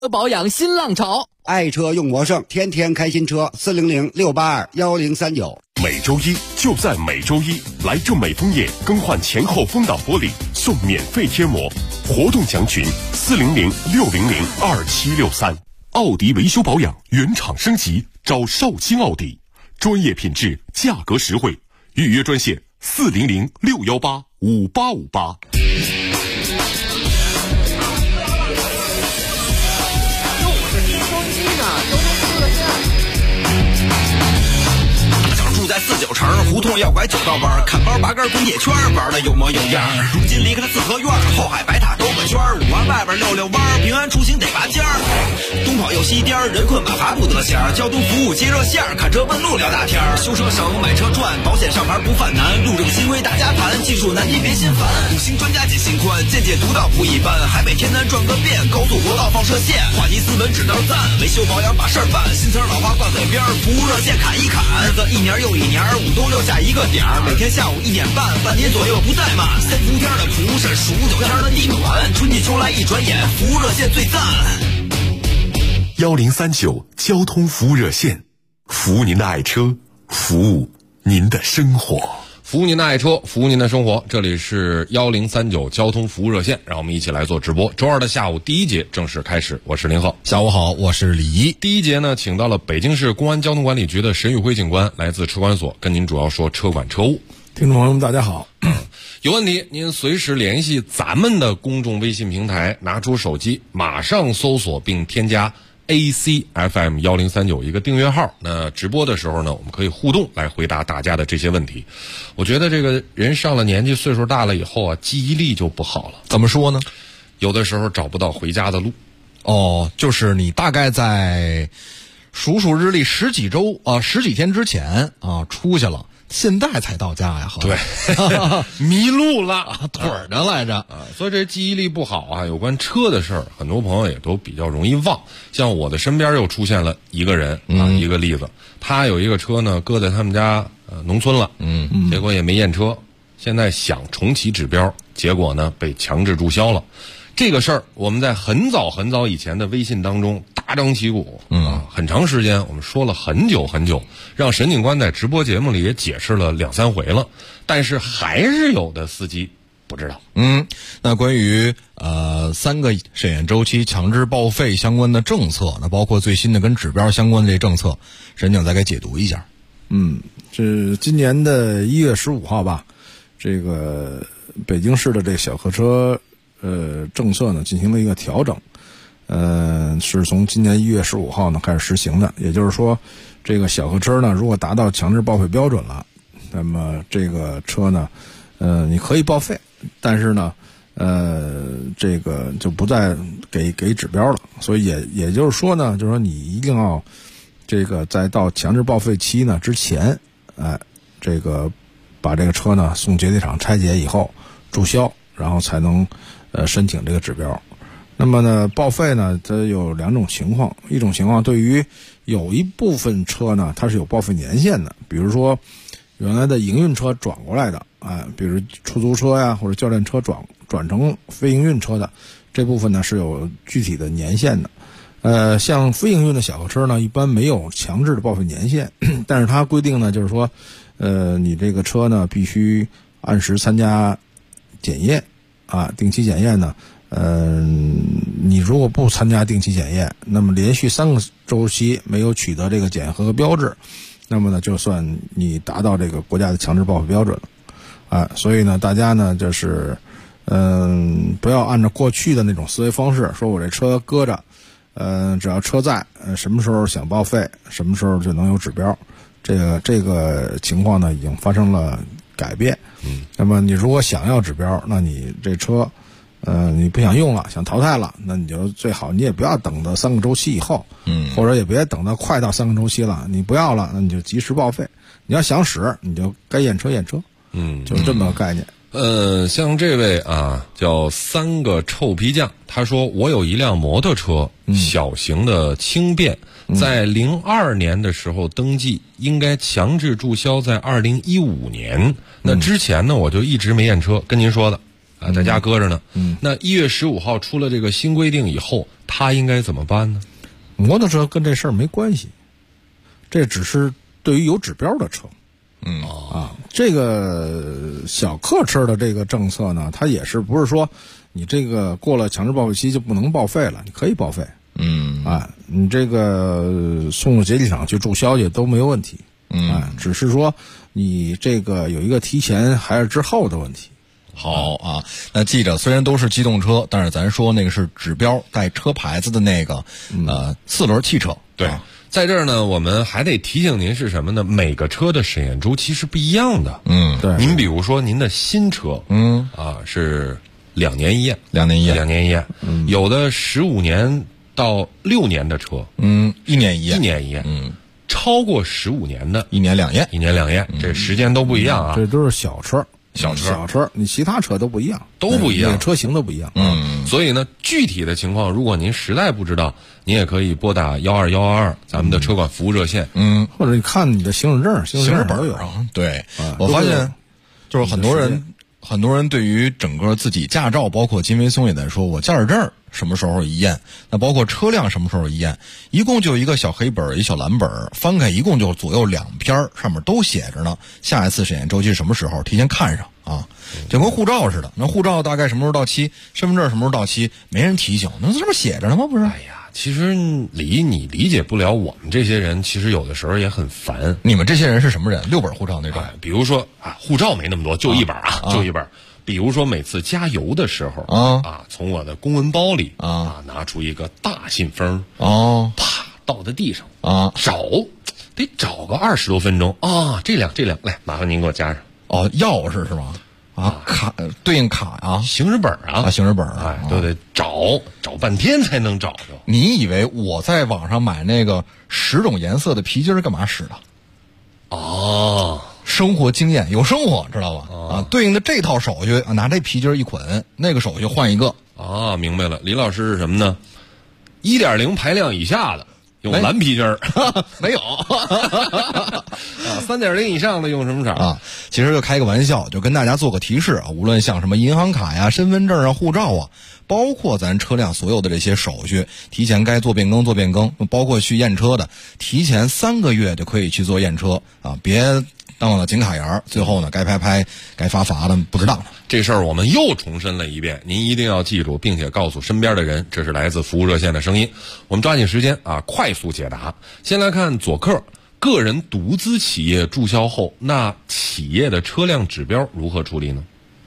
保养新浪潮， 爱车用魔圣，天天开新车，400-682-1039。 每周一就在每周一，来正美枫叶更换前后风挡玻璃送免费贴膜，活动详询400-600-2763。奥迪维修保养原厂升级，找绍兴奥迪，专业品质，价格实惠，预约专线400-618-5858。 在49城胡同要拐9道弯，看包拔根滚铁圈，玩的有模有样。如今离开了四合院，后海白塔兜个圈，5环外边溜溜弯，平安出行得拔尖儿。东跑又西颠，人困马乏不得闲。交通服务接热线，看车问路聊大天。修车省，买车赚，保险上牌不犯难。路政新规大家谈，技术难题别心烦。5星专家解心宽，见解独到不一般。海北天南转个遍，高速国道放射线，话题斯文指道赞，维修保养把事儿办。新词老话挂嘴边，服务热线砍一砍。日子一年又一年，5都6下一个点儿，每天下午1点半，半年左右不怠慢。3伏天的苦是数9天的地暖，春季秋来一转眼，服务热线最赞。 1039交通服务热线，服务您的爱车，服务您的生活。 服务您的爱车，服务您的生活。这里是1039交通服务热线，让我们一起来做直播。周二的下午第一节正式开始，我是林浩。 下午好，我是李一。 第一节呢，请到了北京市公安交通管理局的沈宇辉警官，来自车管所，跟您主要说车管车务。 听众朋友们大家好， 有问题您随时联系咱们的公众微信平台，拿出手机马上搜索并添加ACFM 1039一个订阅号。那直播的时候呢，我们可以互动来回答大家的这些问题。我觉得这个人上了年纪，岁数大了以后啊，记忆力就不好了。 怎么说呢？ 有的时候找不到回家的路。 哦，就是你大概在数日历十几天之前啊出去了，现在才到家呀， 对，迷路了， 腿儿着来着啊，所以这记忆力不好啊。有关车的事儿，很多朋友也都比较容易忘。像我的身边又出现了一个人啊，一个例子，他有一个车呢，搁在他们家农村了，结果也没验车，现在想重启指标，结果呢被强制注销了。这个事儿我们在很早以前的微信当中大张旗鼓很长时间我们说了很久，让沈警官在直播节目里也解释了2、3回了，但是还是有的司机不知道。 那关于3个审验周期强制报废相关的政策，那包括最新的跟指标相关的这政策，沈警再给解读一下。 是今年的1月15号吧，这个北京市的这小客车政策呢进行了一个调整，是从今年1月15号呢开始实行的。也就是说，这个小客车呢，如果达到强制报废标准了，那么这个车呢，你可以报废，但是呢，这个就不再给指标了。所以也就是说呢，就是说你一定要这个在到强制报废期呢之前，这个把这个车呢送解体厂拆解以后注销，然后才能申请这个指标。那么呢，报废呢，它有2种情况。一种情况，对于有一部分车呢，它是有报废年限的，比如说原来的营运车转过来的，比如出租车呀或者教练车转成非营运车的，这部分呢是有具体的年限的。像非营运的小客车呢，一般没有强制的报废年限，但是它规定呢，就是说，你这个车呢必须按时参加检验。定期检验呢，你如果不参加定期检验，那么连续3个周期没有取得这个检验合格标志，那么呢就算你达到这个国家的强制报废标准了。所以呢，大家呢就是不要按照过去的那种思维方式，说我这车搁着，只要车在，什么时候想报废，什么时候就能有指标。这个情况呢已经发生了改变。那么你如果想要指标，那你这车你不想用了，想淘汰了，那你就最好你也不要等到3个周期以后，或者也别等到快到3个周期了，你不要了，那你就及时报废。你要想使，你就该验车，就这么个概念。 像这位啊叫3个臭皮匠，他说我有一辆摩托车，小型的轻便，在02年的时候登记，应该强制注销在2015年。那之前呢，我就一直没验车，跟您说的啊，在家搁着呢。那1月15号出了这个新规定以后，他应该怎么办呢？ 摩托车跟这事儿没关系，这只是对于有指标的车。这个小客车的这个政策呢，它也是不是说你这个过了强制报废期就不能报废了，你可以报废。你这个送到节气厂去注销去都没有问题。只是说你这个有一个提前还是之后的问题。 好啊，那记着，虽然都是机动车，但是咱说那个是指标带车牌子的那个4轮汽车。 对，在这儿呢，我们还得提醒您是什么呢？每个车的审验周期是不一样的。 对。 您比如说您的新车，是2年一验，2年一验。有的15年到6年的车 ，1年一验， 超过15年的 1年2验， 这时间都不一样啊。 这都是小车，你其他车都不一样，车型都不一样。 所以呢，具体的情况，如果您实在不知道，您也可以拨打12122咱们的车管服务热线。 或者你看你的行驶证、行驶本都有。 对，我发现就是很多人对于整个自己驾照，包括金维松也在说，我驾驶证什么时候一验，那包括车辆什么时候一验，一共就一个小黑本，一小蓝本，翻开一共就左右2篇，上面都写着呢，下一次审验周期是什么时候，提前看上啊，就跟护照似的。那护照大概什么时候到期，身份证什么时候到期，没人提醒，那这不写着呢吗？不是？ 哎呀，其实你理解不了我们这些人，其实有的时候也很烦。 你们这些人是什么人？6本护照那种？ 比如说护照没那么多，就1本就1本。比如说每次加油的时候从我的公文包里拿出一个大信封啪倒在地上得找个20多分钟这辆来，麻烦您给我加上。 钥匙是吗？卡对应卡啊， 行驶本行驶本都得找半天才能找着。 你以为我在网上买那个10种颜色的皮筋干嘛使的？生活经验有生活，知道吧？对应的这套手续拿这皮筋一捆，那个手续换一个。 明白了。李老师是什么呢？1.0排量以下的用蓝皮筋没有。 3.0以上的用什么色其实就开个玩笑，就跟大家做个提示无论像什么银行卡呀、身份证护照包括咱车辆所有的这些手续，提前该做变更，包括去验车的，提前3个月就可以去做验车别当了紧卡眼，最后呢该拍该罚的不值当的。 这事儿我们又重申了一遍，您一定要记住，并且告诉身边的人，这是来自服务热线的声音。我们抓紧时间快速解答。先来看左客，个人独资企业注销后，那企业的车辆指标如何处理呢？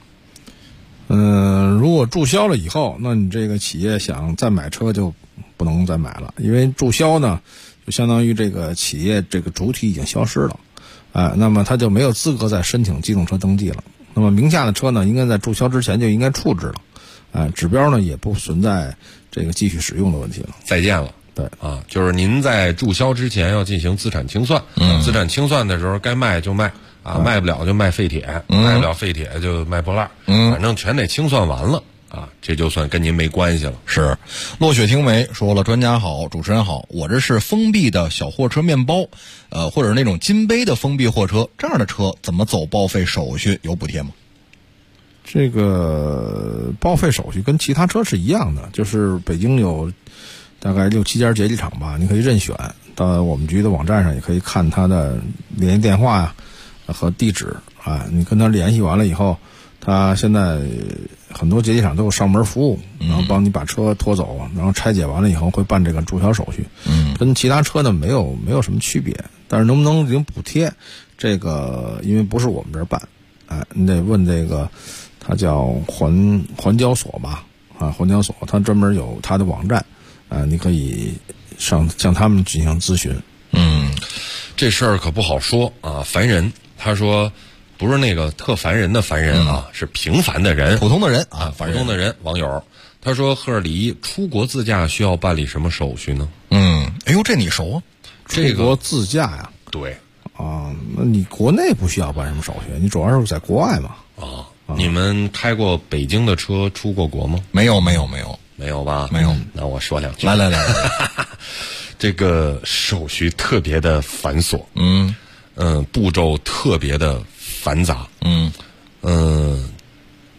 如果注销了以后，那你这个企业想再买车就不能再买了，因为注销呢就相当于这个企业这个主体已经消失了。那么他就没有资格再申请机动车登记了。那么名下的车呢，应该在注销之前就应该处置了。指标呢也不存在这个继续使用的问题了。 再见了。 对就是您在注销之前要进行资产清算。资产清算的时候该卖就卖卖不了就卖废铁，卖不了废铁就卖破烂，反正全得清算完了这就算跟您没关系了。 是，落雪听梅说了，专家好，主持人好，我这是封闭的小货车面包，或者是那种金杯的封闭货车，这样的车怎么走报废手续有补贴吗？ 这个报废手续跟其他车是一样的，就是北京有大概6、7家节气厂吧，你可以任选，到我们局的网站上也可以看他的联系电话和地址你跟他联系完了以后，他现在很多节气厂都有上门服务，然后帮你把车拖走，然后拆解完了以后会办这个注销手续。跟其他车呢没有什么区别，但是能不能领补贴，这个因为不是我们这儿办，你得问这个，它叫环交所吧，环交所，它专门有它的网站，你可以向他们进行咨询。 这事儿可不好说烦人。他说不是那个特烦人的烦人是平凡的人， 普通的人普通的人。网友他说，赫尔黎出国自驾需要办理什么手续呢？ 哎呦，这你熟啊？ 出国自驾呀？ 对那你国内不需要办什么手续，你主要是在国外嘛。 你们开过北京的车出过国吗？ 没有吧？ 没有。那我说两句。 来， 这个手续特别的繁琐，步骤特别的繁杂，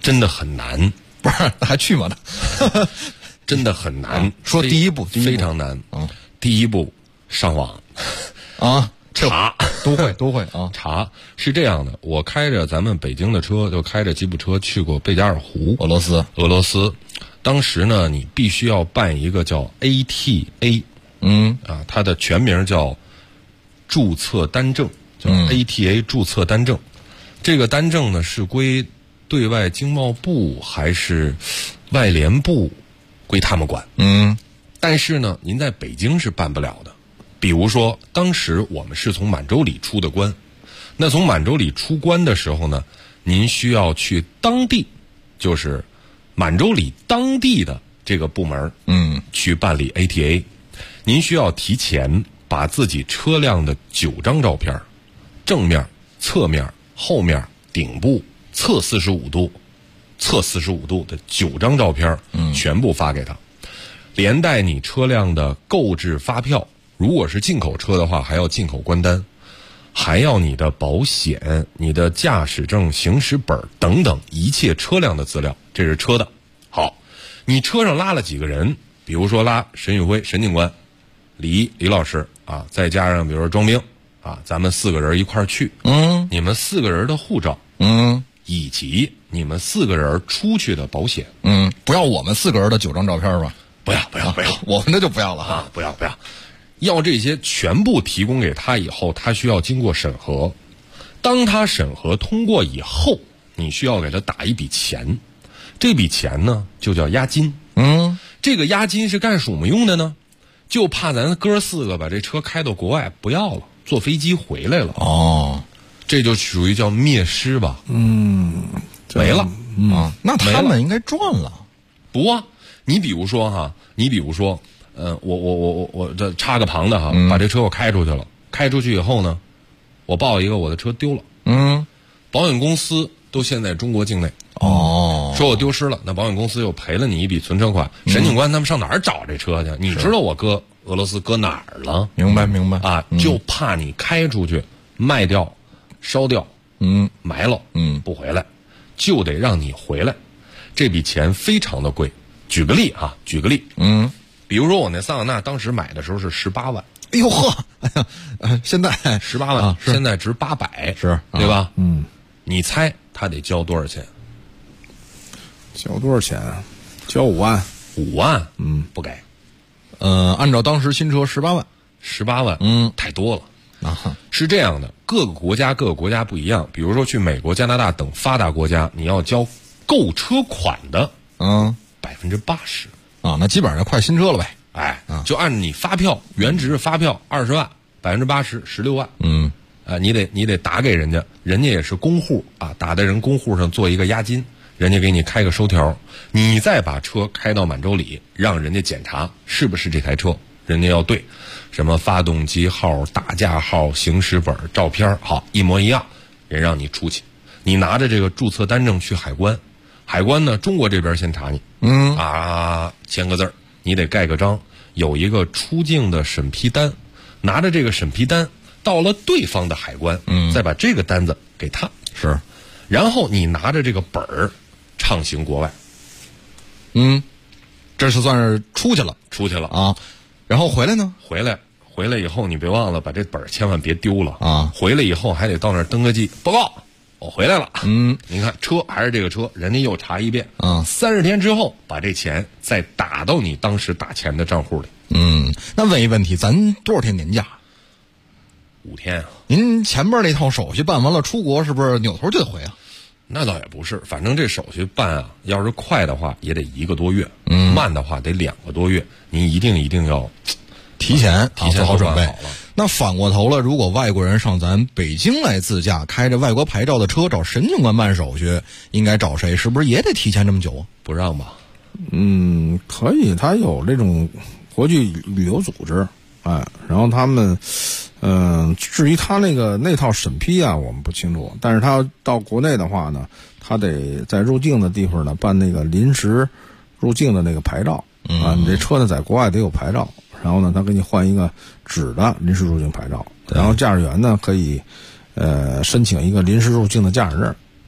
真的很难， 不是还去吗？ 真的很难。 说第一步非常难。第一步上网啊， 查都会啊。 查是这样的，我开着咱们北京的车，就开着吉普车去过贝加尔湖，俄罗斯。当时呢，你必须要办一个叫 ATA，它的全名叫注册单证，叫 ATA 注册单证。这个单证呢是归对外经贸部还是外联部归他们管。但是呢，您在北京是办不了的。比如说，当时我们是从满洲里出的关，那从满洲里出关的时候呢，您需要去当地，就是满洲里当地的这个部门，去办理 ATA。您需要提前把自己车辆的9张照片，正面、侧面、后面、顶部、侧45度的9张照片，全部发给他，连带你车辆的购置发票，如果是进口车的话，还要进口关单，还要你的保险、你的驾驶证、行驶本等等一切车辆的资料，这是车的。好，你车上拉了几个人，比如说拉沈宇辉沈警官、李老师啊，再加上比如说庄兵啊，咱们4个人一块儿去，你们4个人的护照，以及你们4个人出去的保险， 不要我们4个人的9张照片吧？ 不要， 我们的就不要了啊！不要，要这些全部提供给他以后，他需要经过审核。当他审核通过以后，你需要给他打一笔钱，这笔钱呢就叫押金。这个押金是干什么用的呢？就怕咱哥4个把这车开到国外不要了，坐飞机回来了。这就属于叫灭失吧。没了那他们应该赚了。 不啊，你比如说，我这插个旁的哈，把这车我开出去了，开出去以后呢，我报一个我的车丢了，保险公司都现在中国境内，说我丢失了，那保险公司又赔了你一笔存车款，沈警官他们上哪儿找这车去？你知道我搁俄罗斯搁哪儿了？ 明白啊，就怕你开出去卖掉、烧掉，埋了，不回来，就得让你回来，这笔钱非常的贵。举个例，比如说我那桑塔纳当时买的时候是18万， 哎呦呵，现在 18万，现在值800， 是对吧？你猜他得交多少钱？ 交多少钱啊？交5万 ？5万？不给。 按照当时新车 18万，太多了。是这样的，各个国家不一样。比如说去美国、加拿大等发达国家，你要交购车款的，80% 啊，那基本上快新车了呗。 就按你发票原值发票20万，80%16万。你得打给人家，人家也是公户啊，打在人公户上做一个押金，人家给你开个收条，你再把车开到满洲里，让人家检查是不是这台车，人家要对什么发动机号、打架号、行驶本、照片，好一模一样，人让你出去，你拿着这个注册单证去海关，海关呢中国这边先查你，签个字儿，你得盖个章，有一个出境的审批单，拿着这个审批单到了对方的海关，再把这个单子给他， 是， 然后你拿着这个本儿畅行国外， 这是算是出去了啊。然后回来呢？ 回来以后你别忘了把这本儿千万别丢了啊！ 回来以后还得到那儿登个记，报告我回来了。您看车还是这个车，人家又查一遍，30天之后把这钱再打到你当时打钱的账户里。 那问一问题，咱多少天年假 ？5天啊。 您前边那套手续办完了，出国是不是扭头就得回啊？ 那倒也不是，反正这手续办啊，要是快的话也得1个多月，慢的话得2个多月。您一定要提前做好准备。 好了。 那反过头了，如果外国人上咱北京来自驾，开着外国牌照的车找沈警官办手续，应该找谁？是不是也得提前这么久啊？ 不让吧？ 可以，他有这种国际旅游组织，然后他们，至于他那套审批啊，我们不清楚。但是他到国内的话呢，他得在入境的地方呢办那个临时入境的那个牌照你这车呢在国外得有牌照，然后呢他给你换一个纸的临时入境牌照，然后驾驶员呢可以申请一个临时入境的驾驶证，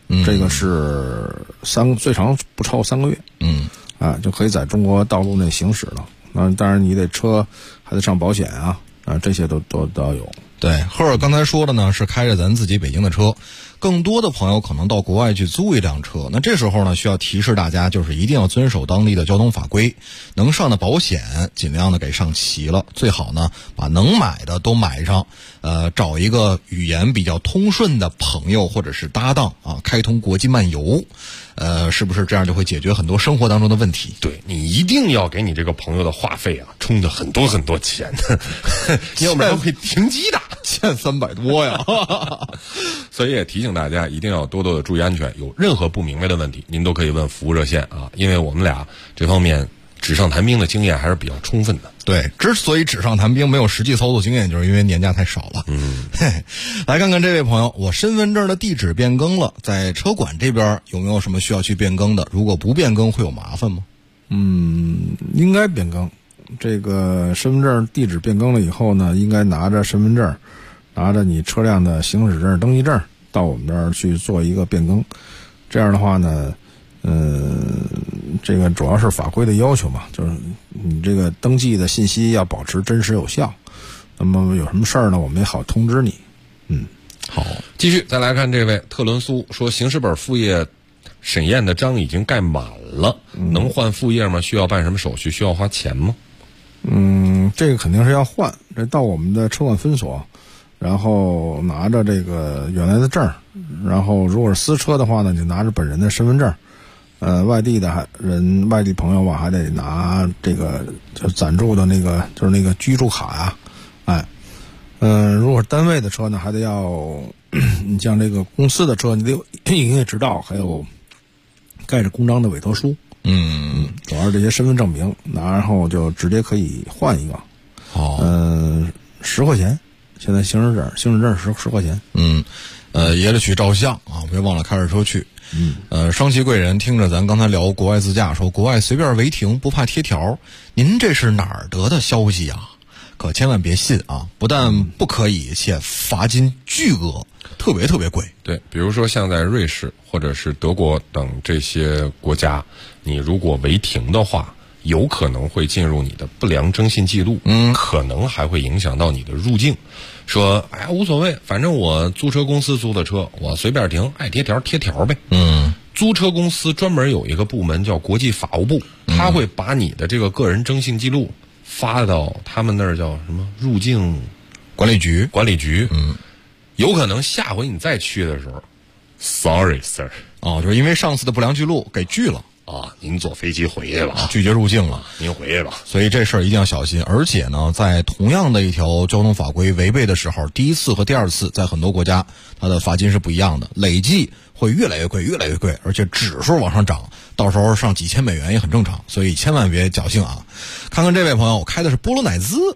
这个是最长不超过3个月，就可以在中国道路内行驶了。那当然你得车还得上保险啊，这些都要有。 对，赫尔刚才说的呢是开着咱自己北京的车，更多的朋友可能到国外去租一辆车，那这时候呢需要提示大家，就是一定要遵守当地的交通法规，能上的保险尽量的给上齐了，最好呢把能买的都买上，找一个语言比较通顺的朋友或者是搭档啊，开通国际漫游，是不是这样就会解决很多生活当中的问题？ 对，你一定要给你这个朋友的话费啊充的很多很多钱，要不然会停机的 ，1300多呀。 所以也提醒大家一定要多多的注意安全，有任何不明白的问题您都可以问服务热线啊，因为我们俩这方面纸上谈兵的经验还是比较充分的。 对，之所以纸上谈兵没有实际操作经验，就是因为年假太少了。来看看这位朋友，我身份证的地址变更了，在车管这边有没有什么需要去变更的？如果不变更会有麻烦吗？ 应该变更。这个身份证地址变更了以后呢，应该拿着身份证，拿着你车辆的行驶证、登记证到我们这儿去做一个变更。这样的话呢，这个主要是法规的要求嘛，就是你这个登记的信息要保持真实有效。那么有什么事儿呢，我们也好通知你。 好，继续再来看这位特伦苏说，行驶本副业审验的章已经盖满了，能换副业吗？需要办什么手续？需要花钱吗？ 这个肯定是要换，这到我们的车管分所，然后拿着这个原来的证，然后如果是私车的话呢，就拿着本人的身份证，外地的外地朋友吧，还得拿这个就暂住的那个就是那个居住卡呀，如果是单位的车呢，还得要你像这个公司的车，你得有营业执照，还有盖着公章的委托书。主要是这些身份证明然后就直接可以换一个。10块钱，现在行驶证10块钱。 也得去照相啊，别忘了开着车去。双旗贵人听着咱刚才聊国外自驾，说国外随便违停不怕贴条，您这是哪儿得的消息啊？可千万别信啊！不但不可以，且罚金巨额，特别特别贵。 对，比如说像在瑞士或者是德国等这些国家，你如果违停的话，有可能会进入你的不良征信记录，可能还会影响到你的入境。说无所谓，反正我租车公司租的车，我随便停，爱贴条贴条呗。租车公司专门有一个部门叫国际法务部，他会把你的这个个人征信记录发到他们那儿叫什么入境管理局。 有可能下回你再去的时候 ，Sorry sir， 就是因为上次的不良记录给拒了。 您坐飞机回去吧， 拒绝入境了， 您回去吧。 所以这事儿一定要小心。而且呢，在同样的一条交通法规违背的时候，第一次和第二次在很多国家它的罚金是不一样的，累计会越来越贵，越来越贵，而且指数往上涨，到时候上几千美元也很正常。所以千万别侥幸啊！看看这位朋友，我开的是波罗乃兹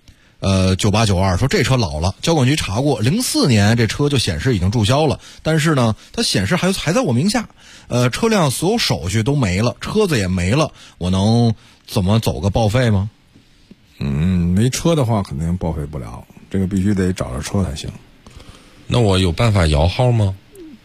，9892说这车老了，交管局查过，04年这车就显示已经注销了，但是呢，它显示还在我名下，车辆所有手续都没了，车子也没了，我能怎么走个报废吗？ 没车的话肯定报废不了，这个必须得找着车才行。 那我有办法摇号吗？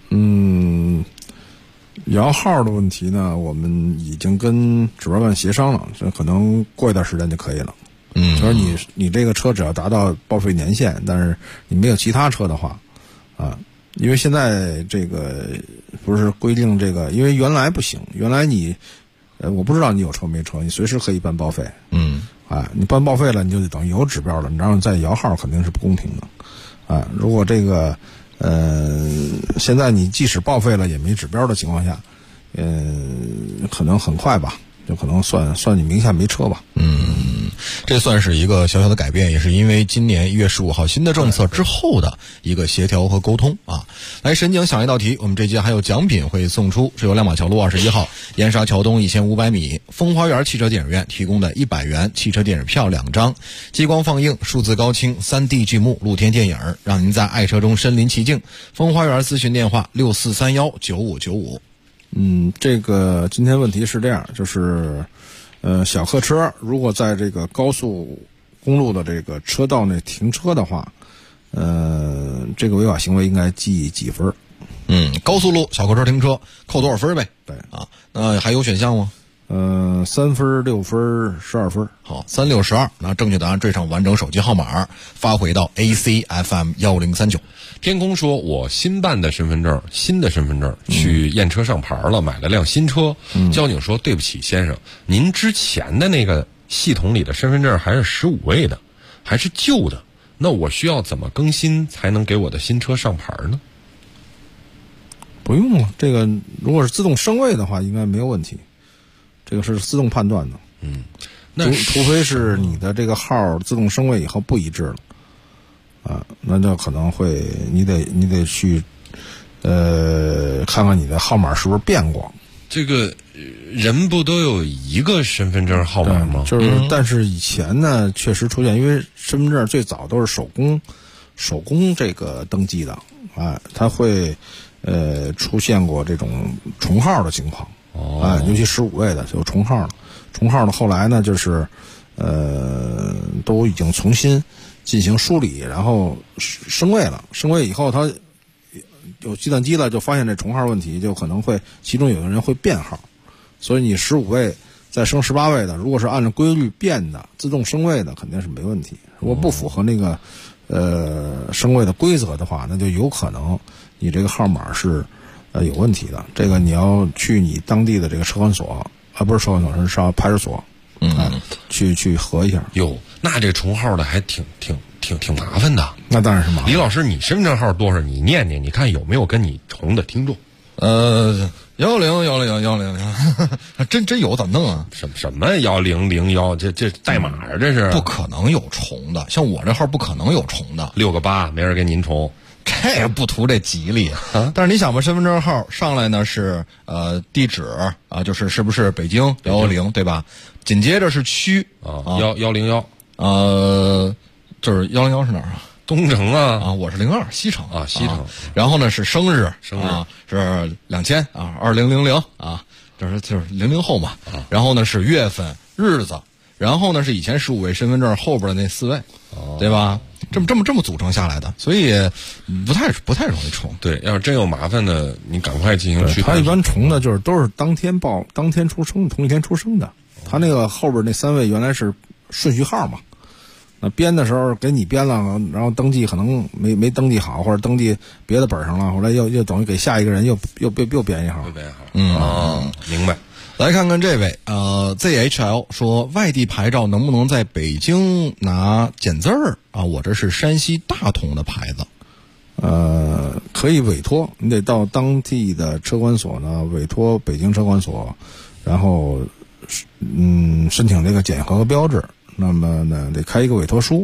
摇号的问题呢，我们已经跟指标办协商了，这可能过一段时间就可以了。就是你这个车只要达到报废年限，但是你没有其他车的话，因为现在这个不是规定这个，因为原来不行，原来你，我不知道你有车没车，你随时可以办报废。你办报废了，你就得等于有指标了，然后再摇号肯定是不公平的。如果这个现在你即使报废了也没指标的情况下，可能很快吧，就可能算你名下没车吧。 这算是一个小小的改变，也是因为今年1月15号新的政策之后的一个协调和沟通啊。来，神警想一道题，我们这节还有奖品会送出，是由亮马桥路21号盐沙桥东1500米风花园汽车电影院提供的100元汽车电影票2张，激光放映、数字高清、3D 剧目、露天电影，让您在爱车中身临其境。风花园咨询电话64319595。 这个今天问题是这样，就是小客车如果在这个高速公路的这个车道内停车的话，这个违法行为应该记几分？ 高速路小客车停车扣多少分呗？ 对啊，那还有选项吗 ？3分、6分、12分。 好，3、6、12。那正确答案缀上完整手机号码，发回到 ACFM1039。 天空说：“我新办的身份证，新的身份证去验车上牌了，买了辆新车。交警说：对不起，先生，您之前的那个系统里的身份证还是15位的，还是旧的。那我需要怎么更新才能给我的新车上牌呢？” 不用了，这个如果是自动升位的话，应该没有问题。这个是自动判断的。 那除非是你的这个号自动升位以后不一致了。那就可能会你得去看看你的号码是不是变过。 这个人不都有一个身份证号码吗？ 就是但是以前呢确实出现，因为身份证最早都是手工这个登记的，它会出现过这种重号的情况。尤其15位的就重号了。重号的后来呢就是都已经重新进行梳理，然后升位了。升位以后，它有计算机了，就发现这重号问题，就可能会其中有的人会变号，所以你15位再升18位的，如果是按照规律变的，自动升位的，肯定是没问题。如果不符合那个升位的规则的话，那就有可能你这个号码是有问题的。这个你要去你当地的这个车管所不是车管所，是上派出所。去核一下。 哟，那这重号的还挺麻烦的。 那当然是麻烦。 李老师，你身份证号多少？你念念，你看有没有跟你重的听众 ？100，真有，怎么弄啊？ 什么1001？这代码啊，这是不可能有重的。像我这号不可能有重的 ，6个8，没人给您重。 这不图这吉利啊！但是你想吧，身份证号上来呢是地址啊，是不是北京110对吧？紧接着是区 101， 就是101是哪儿啊？ 东城啊， 我是02西城啊，西城。 然后呢是生日啊，是2000啊，2000啊，就是00后嘛。然后呢是月份日子，然后呢是以前15位身份证后边的那4位，对吧？这么组成下来的，所以不太容易重。 对，要是真有麻烦的，你赶快进行去。 他一般重的就是都是当天出生，同一天出生的。他那个后边那3位原来是顺序号嘛，那编的时候给你编了，然后登记可能没登记好，或者登记别的本上了，后来又等于给下一个人又编一号。 明白。 来看看这位ZHL 说，外地牌照能不能在北京拿减字儿啊？我这是山西大同的牌子。 可以委托，你得到当地的车管所呢，委托北京车管所，然后申请这个检核标志。那么呢，得开一个委托书。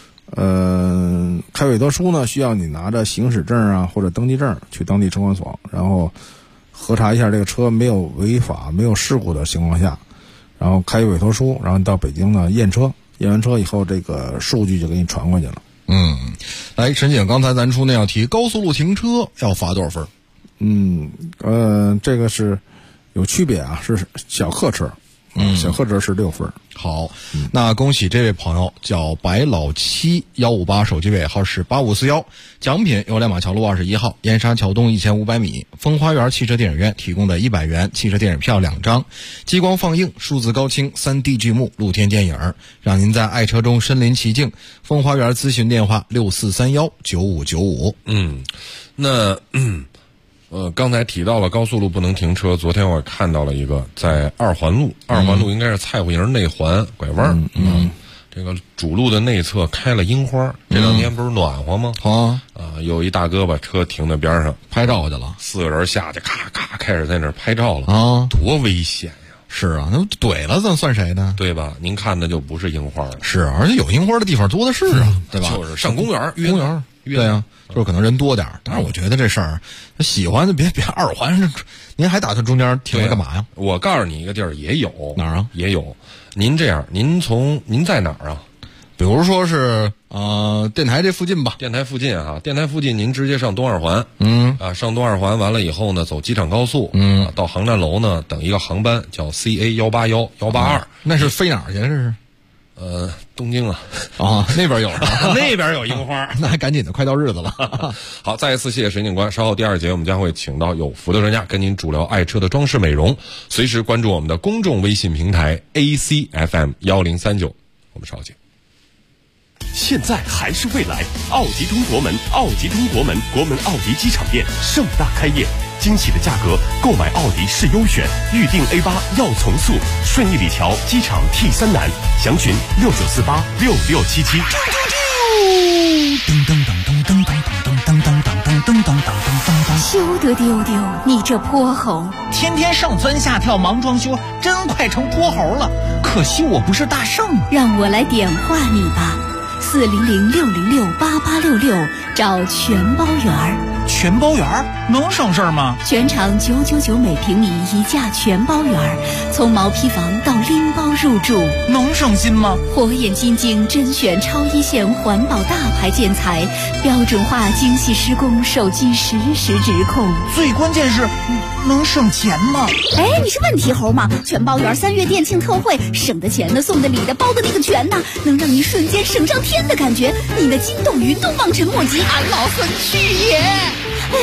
开委托书呢，需要你拿着行驶证啊或者登记证去当地车管所，然后核查一下这个车没有违法、没有事故的情况下，然后开委托书，然后到北京呢验车，验完车以后，这个数据就给你传过去了。 来，陈警，刚才咱出那道题，高速路停车要罚多少分？ 这个是有区别啊，是小客车。小客车是6分。 好，那恭喜这位朋友，叫白老七158，手机尾号是8541，奖品有亮马桥路21号燕莎桥东1500米风花园汽车电影院提供的100元汽车电影票2张，激光放映、数字高清 3D 剧目露天电影，让您在爱车中身临其境。风花园咨询电话64319595。 刚才提到了高速路不能停车，昨天我看到了一个在二环路应该是蔡户营内环拐弯，这个主路的内侧开了樱花，这2天不是暖和吗？有一大哥把车停在边上拍照去了 ，4个人下去咔咔开始在那儿拍照了多危险呀！ 是啊，那怼了咱算谁呢？ 对吧？您看的就不是樱花了。 是，而且有樱花的地方多的是啊，对吧？ 就是上公园对啊，就是可能人多点，但是我觉得这事儿，喜欢的别2环，您还打算中间停了干嘛呀？ 我告诉你一个地儿也有， 哪儿啊？ 也有。您这样，您在哪儿啊？ 比如说是电台这附近吧。 电台附近啊，电台附近您直接上东二环，上东二环完了以后呢，走机场高速，到航站楼呢等一个航班叫 CA181、182， 那是飞哪儿去？这是东京啊， 那边有是吧？ 那边有樱花， 那还赶紧的，快到日子了。 好，再一次谢谢沈警官。稍后第2节我们将会请到有福的专家跟您主聊爱车的装饰美容。随时关注我们的公众微信平台 ACFM1039，我们稍后见。 现在还是未来，奥迪中国门，奥迪中国门，国门奥迪机场店盛大开业，惊喜的价格，购买奥迪是优选，预定 A8要从速，顺义里桥机场 T3南，详询69486677。 噔噔噔噔噔噔噔噔噔噔噔噔噔噔噔。 羞得丢丢，你这泼猴！ 天天上蹿下跳忙装修，真快成泼猴了。可惜我不是大圣。 让我来点化你吧。400-606-8866，找全包园儿。 全包园儿能省事儿吗？ 全场999每平米一价全包园儿，从毛坯房到拎包入住， 能省心吗？ 火眼金睛甄选超一线环保大牌建材，标准化精细施工，手机实时直控。 最关键是能省钱吗？ 哎，你是问题猴吗？全包园3月店庆特惠，省的钱的，送的礼的，包的那个全呢，能让你瞬间省上天的感觉，你的筋斗云都望尘莫及。 俺老孙去也！ 哎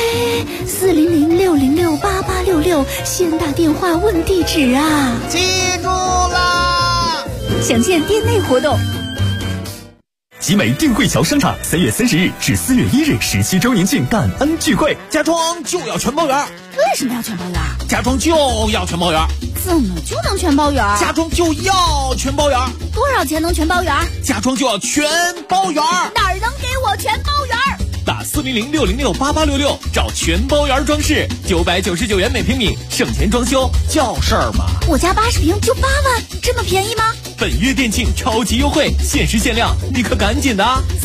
，400-606-8866，先打电话问地址啊！ 记住啦！ 详见店内活动。 集美定慧桥商场3月30日至4月1日17周年庆感恩聚会， 家装就要全包圆。 为什么要全包圆？ 家装就要全包圆。 怎么就能全包圆？ 家装就要全包圆。 多少钱能全包圆？ 家装就要全包圆。 哪儿能给我全包圆？ 打400-606-8866，找全包圆装饰，999元每平米，省钱装修叫事儿吗？ 我家80平就8万，这么便宜吗？ 本月店庆超级优惠，限时限量，你可赶紧的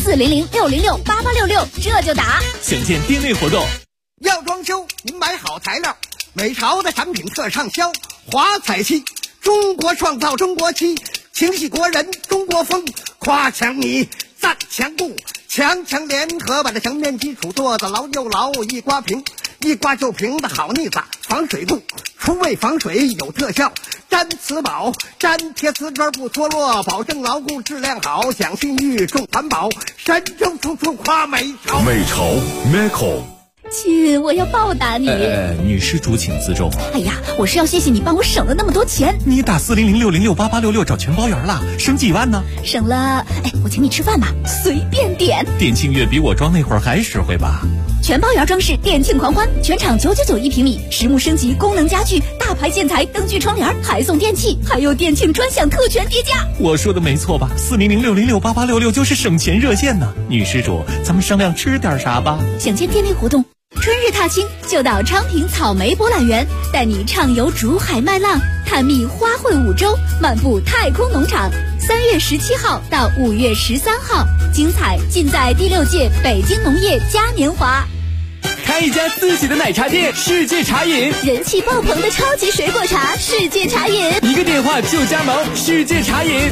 ！400-606-8866，这就打。 详见店内活动。 要装修，您买好材料，美潮的产品特畅销，华彩漆，中国创造中国漆，情系国人中国风，夸墙泥，赞墙布。强联合把这墙面基础做得牢又牢，一刮平，一刮就平的好腻子，防水度，除味防水有特效，粘瓷宝，粘贴瓷砖不脱落，保证牢固质量好，讲信誉重环保，神州处处夸美潮。 美潮 Meco。 亲，我要报答你。 女施主请自重。 哎呀，我是要谢谢你帮我省了那么多钱。 你打400-606-8866找全包圆了，省几万呢？ 省了，我请你吃饭吧，随便点。 店庆月比我装那会儿还实惠吧？ 全包圆装饰店庆狂欢，全场999一平米，实木升级，功能家具，大牌建材，灯具窗帘，还送电器，还有店庆专享特权叠加。 我说的没错吧？400-606-8866就是省钱热线呢。女施主，咱们商量吃点啥吧？ 想见店内活动。春日踏青就到昌平草莓博览园，带你畅游竹海麦浪，探秘花卉五洲，漫步太空农场。3月17号到5月13号，精彩尽在第6届北京农业嘉年华。 开一家自己的奶茶店，世界茶饮， 人气爆棚的超级水果茶，世界茶饮， 一个电话就加盟，世界茶饮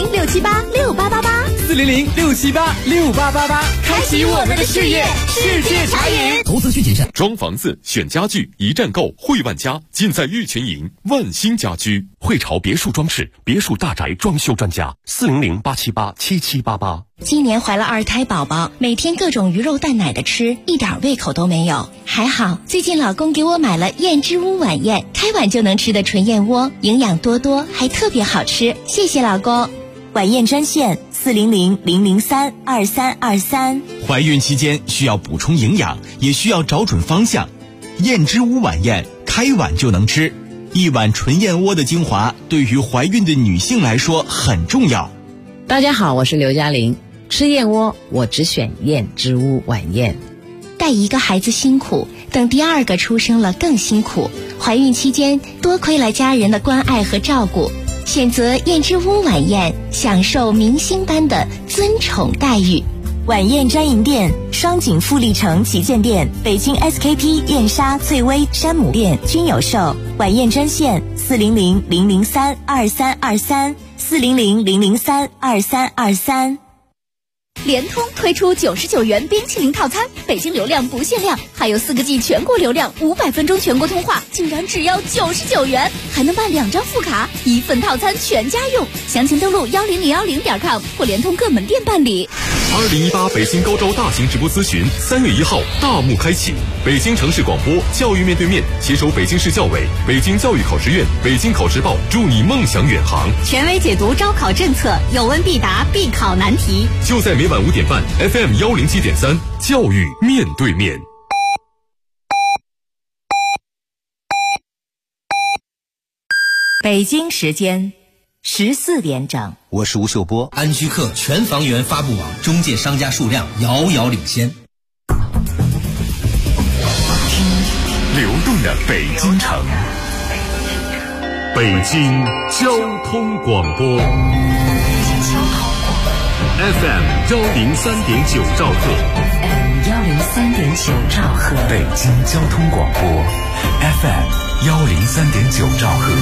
400-678-6888，400-678-6888， 开启我们的事业，世界茶饮。 投资需谨慎。 装房子选家具一站购，汇万家尽在玉泉营万兴家居，汇潮别墅装饰，别墅大宅装修专家，400-878-7788。 今年怀了2胎宝宝，每天各种鱼肉蛋奶的吃，一点胃口都没有。还好最近老公给我买了燕之屋晚宴，开碗就能吃的纯燕窝，营养多多，还特别好吃。谢谢老公。 晚宴专线400-003-2323。 怀孕期间需要补充营养，也需要找准方向。燕之屋晚宴，开碗就能吃。一碗纯燕窝的精华，对于怀孕的女性来说很重要。 大家好，我是刘嘉玲。吃燕窝，我只选燕之屋晚宴。 带一个孩子辛苦，等第2个出生了更辛苦。怀孕期间多亏了家人的关爱和照顾，选择燕之屋晚宴，享受明星般的尊宠待遇。 晚宴专营店：双井富力城旗舰店、北京 SKP 燕莎、翠微、山姆店均有售。晚宴专线400-003-2323，400-003-2323。 联通推出99元冰淇淋套餐，北京流量不限量，还有4个G 全国流量，500分钟全国通话，竟然只要99元，还能办2张副卡，1份套餐全家用。详情登录10010.com 或联通各门店办理。 2018北京高招大型直播咨询3月1号大幕开启，北京城市广播教育面对面携手北京市教委、北京教育考试院、北京考试报，助你梦想远航， 权威解读招考政策，有问必答，必考难题， 就在每晚5点半 FM 107.3教育面对面。 北京时间14点整， 我是吴秀波。安居客全房源发布网中介商家数量遥遥领先。 流动的北京城，北京交通广播 FM 103.9兆赫 103.9兆赫， 北京交通广播 FM 103.9兆赫。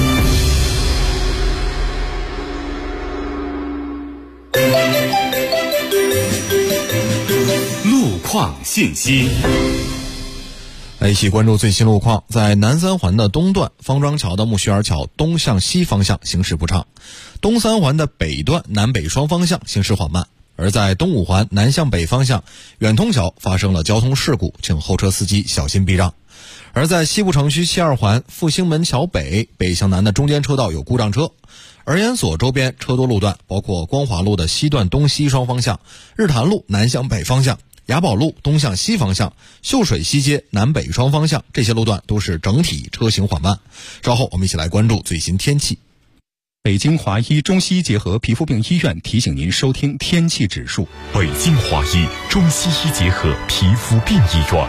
路况信息。 来一起关注最新路况。在南三环的东段，方庄桥到木樨园桥东向西方向行驶不畅；东三环的北段南北双方向行驶缓慢。而在东五环南向北方向，远通桥发生了交通事故，请后车司机小心避让。而在西部城区72环复兴门桥北北向南的中间车道有故障车。而研所周边车多路段包括光华路的西段东西双方向、日坛路南向北方向、雅宝路东向西方向、秀水西街南北双方向，这些路段都是整体车行缓慢。稍后我们一起来关注最新天气。 北京华医中西医结合皮肤病医院提醒您收听天气指数。 北京华医中西医结合皮肤病医院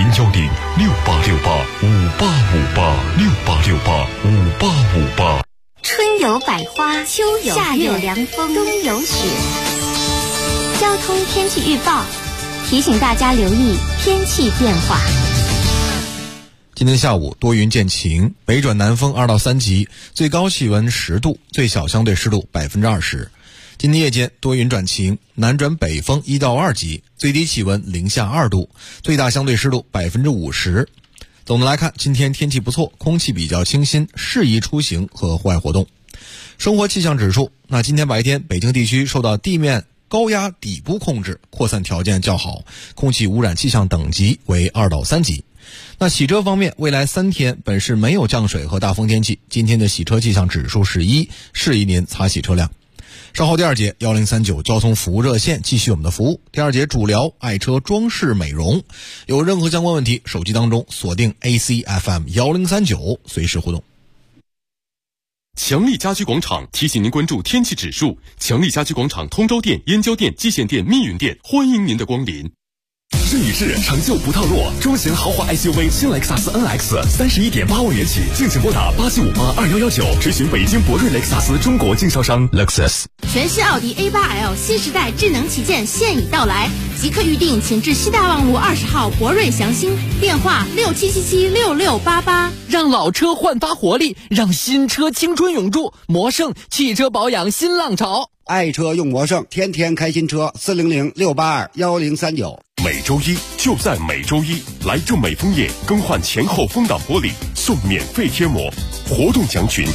，0106868585858，668685858。 春有百花，秋有夏有凉风，冬有雪。交通天气预报提醒大家留意天气变化。 今天下午多云见晴，北转南风2到3级，最高气温10度，最小相对湿度20%。今天夜间多云转晴，南转北风1到2级，最低气温零下2度，最大相对湿度50%。总的来看，今天天气不错，空气比较清新，适宜出行和户外活动。生活气象指数，那今天白天北京地区受到地面高压底部控制，扩散条件较好，空气污染气象等级为2到3级。那洗车方面，未来3天本市没有降水和大风天气，今天的洗车气象指数是1，适宜您擦洗车辆。稍后第2节1039交通服务热线继续我们的服务。第2节主聊爱车装饰美容，有任何相关问题，手机当中锁定 ACFM 1039，随时互动。 强力家居广场提醒您关注天气指数。强力家居广场通州店、燕郊店、蓟县店、密云店，欢迎您的光临。试一试，成就不套路。中型豪华 SUV 新雷克萨斯 NX 31.8万元起，敬请拨打87582119，咨询北京博瑞雷克萨斯中国经销商 Lexus。 全新奥迪 A8L 新时代智能旗舰现已到来，即刻预定，请至西大望路20号博瑞祥兴，电话67776688。 让老车焕发活力，让新车青春永驻。魔胜汽车保养新浪潮， 爱车用魔胜，天天开新车，400-682-1039。 每周一就在每周一，来众美枫叶更换前后风挡玻璃送免费贴膜，活动详询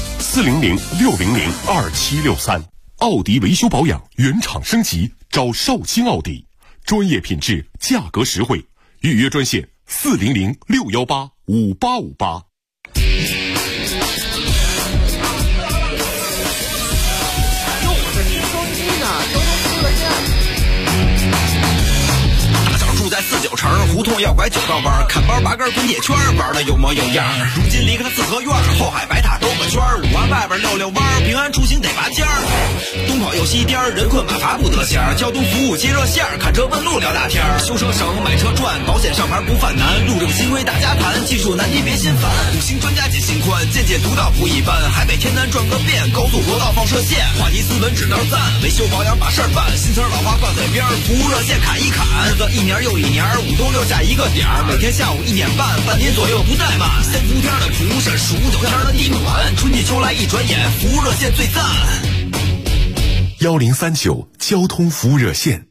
400-600-2763。奥迪维修保养原厂升级，找少卿奥迪，专业品质，价格实惠，预约专线400-618-5858。 4九城胡同要拐9道弯，看包拔根滚铁圈，玩的有模有样。如今离开了四合院，后海白塔兜个圈，5环外边溜弯，平安出行得拔尖儿。东跑又西颠，人困马乏不得闲。交通服务接热线，看车问路聊大天。修车省，买车赚，保险上牌不犯难。路政新规大家谈，技术难题别心烦。5星专家解心宽，见解独到不一般。海北天南转个遍，高速国道放射线。话题斯文指道赞，维修保养把事儿办。新词老话挂嘴边，服务热线砍一砍。日子一年又一年，5都6下一个点儿，每天下午1点半，半年左右不怠慢。3伏天的蒲扇，数9天的地暖，春季秋来一转眼，服务热线最赞。 1039交通服务热线，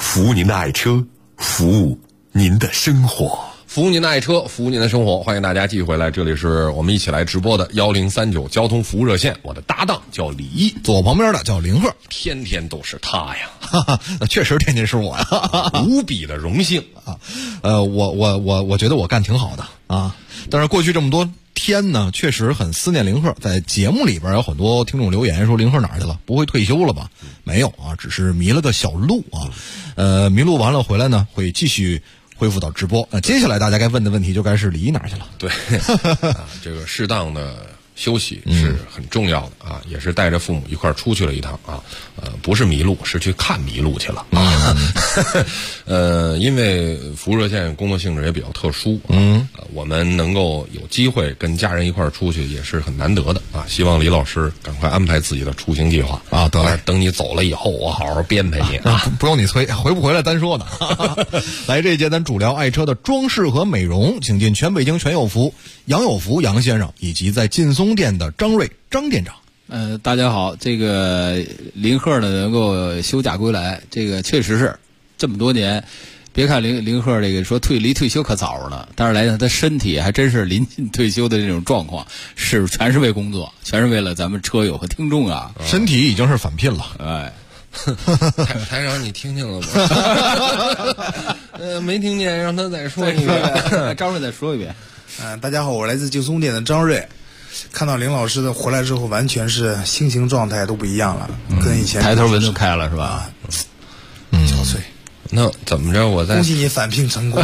服务您的爱车，服务您的生活。 服务您的爱车，服务您的生活，欢迎大家继续回来，这里是我们一起来直播的1039交通服务热线，我的搭档叫李毅， 坐我旁边的叫林鹤， 天天都是他呀， 确实天天是我呀， 无比的荣幸啊。我觉得我干挺好的啊，但是过去这么多天呢，确实很思念林鹤。在节目里边有很多听众留言说林鹤哪儿去了？不会退休了吧？没有啊，只是迷了个小路啊。迷路完了回来呢，会继续恢复到直播。接下来大家该问的问题就该是李毅哪儿去了？ 对，这个适当的休息是很重要的啊，也是带着父母一块儿出去了一趟啊，不是迷路，是去看迷路去了啊。因为服务热线工作性质也比较特殊，我们能够有机会跟家人一块儿出去也是很难得的啊。希望李老师赶快安排自己的出行计划啊，得嘞， 等你走了以后，我好好编排你啊， 不用你催，回不回来单说呢。来这一节咱主聊爱车的装饰和美容，请进全北京全有福杨有福杨先生以及在劲松店的张瑞张店长。 大家好，这个林鹤呢能够休假归来，这个确实是这么多年，别看林鹤这个说离退休可早了，但是来讲他身体还真是临近退休的这种状况，全是为工作，全是为了咱们车友和听众啊， 身体已经是返聘了， 哎。 台长，你听见了吗？没听见，让他再说一遍。 张瑞再说一遍。 大家好，我来自劲松店的张瑞。看到林老师的回来之后，完全是心情状态都不一样了，跟以前抬头纹都开了是吧？ 憔悴。 那怎么着？我再恭喜你返聘成功。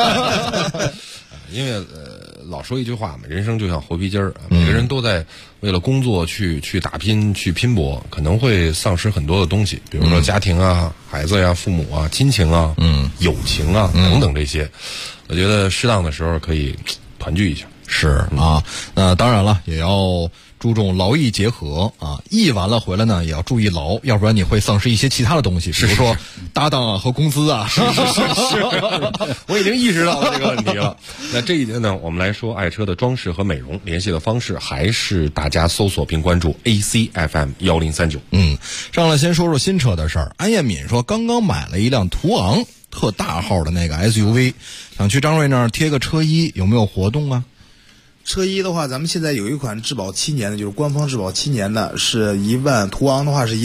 因为老说一句话嘛，人生就像活皮筋儿，每个人都在为了工作去打拼去拼搏，可能会丧失很多的东西，比如说家庭啊、孩子呀、父母啊、亲情啊、友情啊等等这些。我觉得适当的时候可以团聚一下。 是啊，那当然了，也要注重劳逸结合啊。逸完了回来呢，也要注意劳，要不然你会丧失一些其他的东西，比如说搭档啊和工资啊。 是，我已经意识到了这个问题了。那这一节呢，我们来说爱车的装饰和美容，联系的方式还是大家搜索并关注 ACFM 1039。 上来先说说新车的事儿。安彦敏说，刚刚买了一辆途昂特大号的那个 SUV， 想去张瑞那儿贴个车衣，有没有活动啊？ 车衣的话，咱们现在有一款质保7年的，就是官方质保7年的，是途昂的话是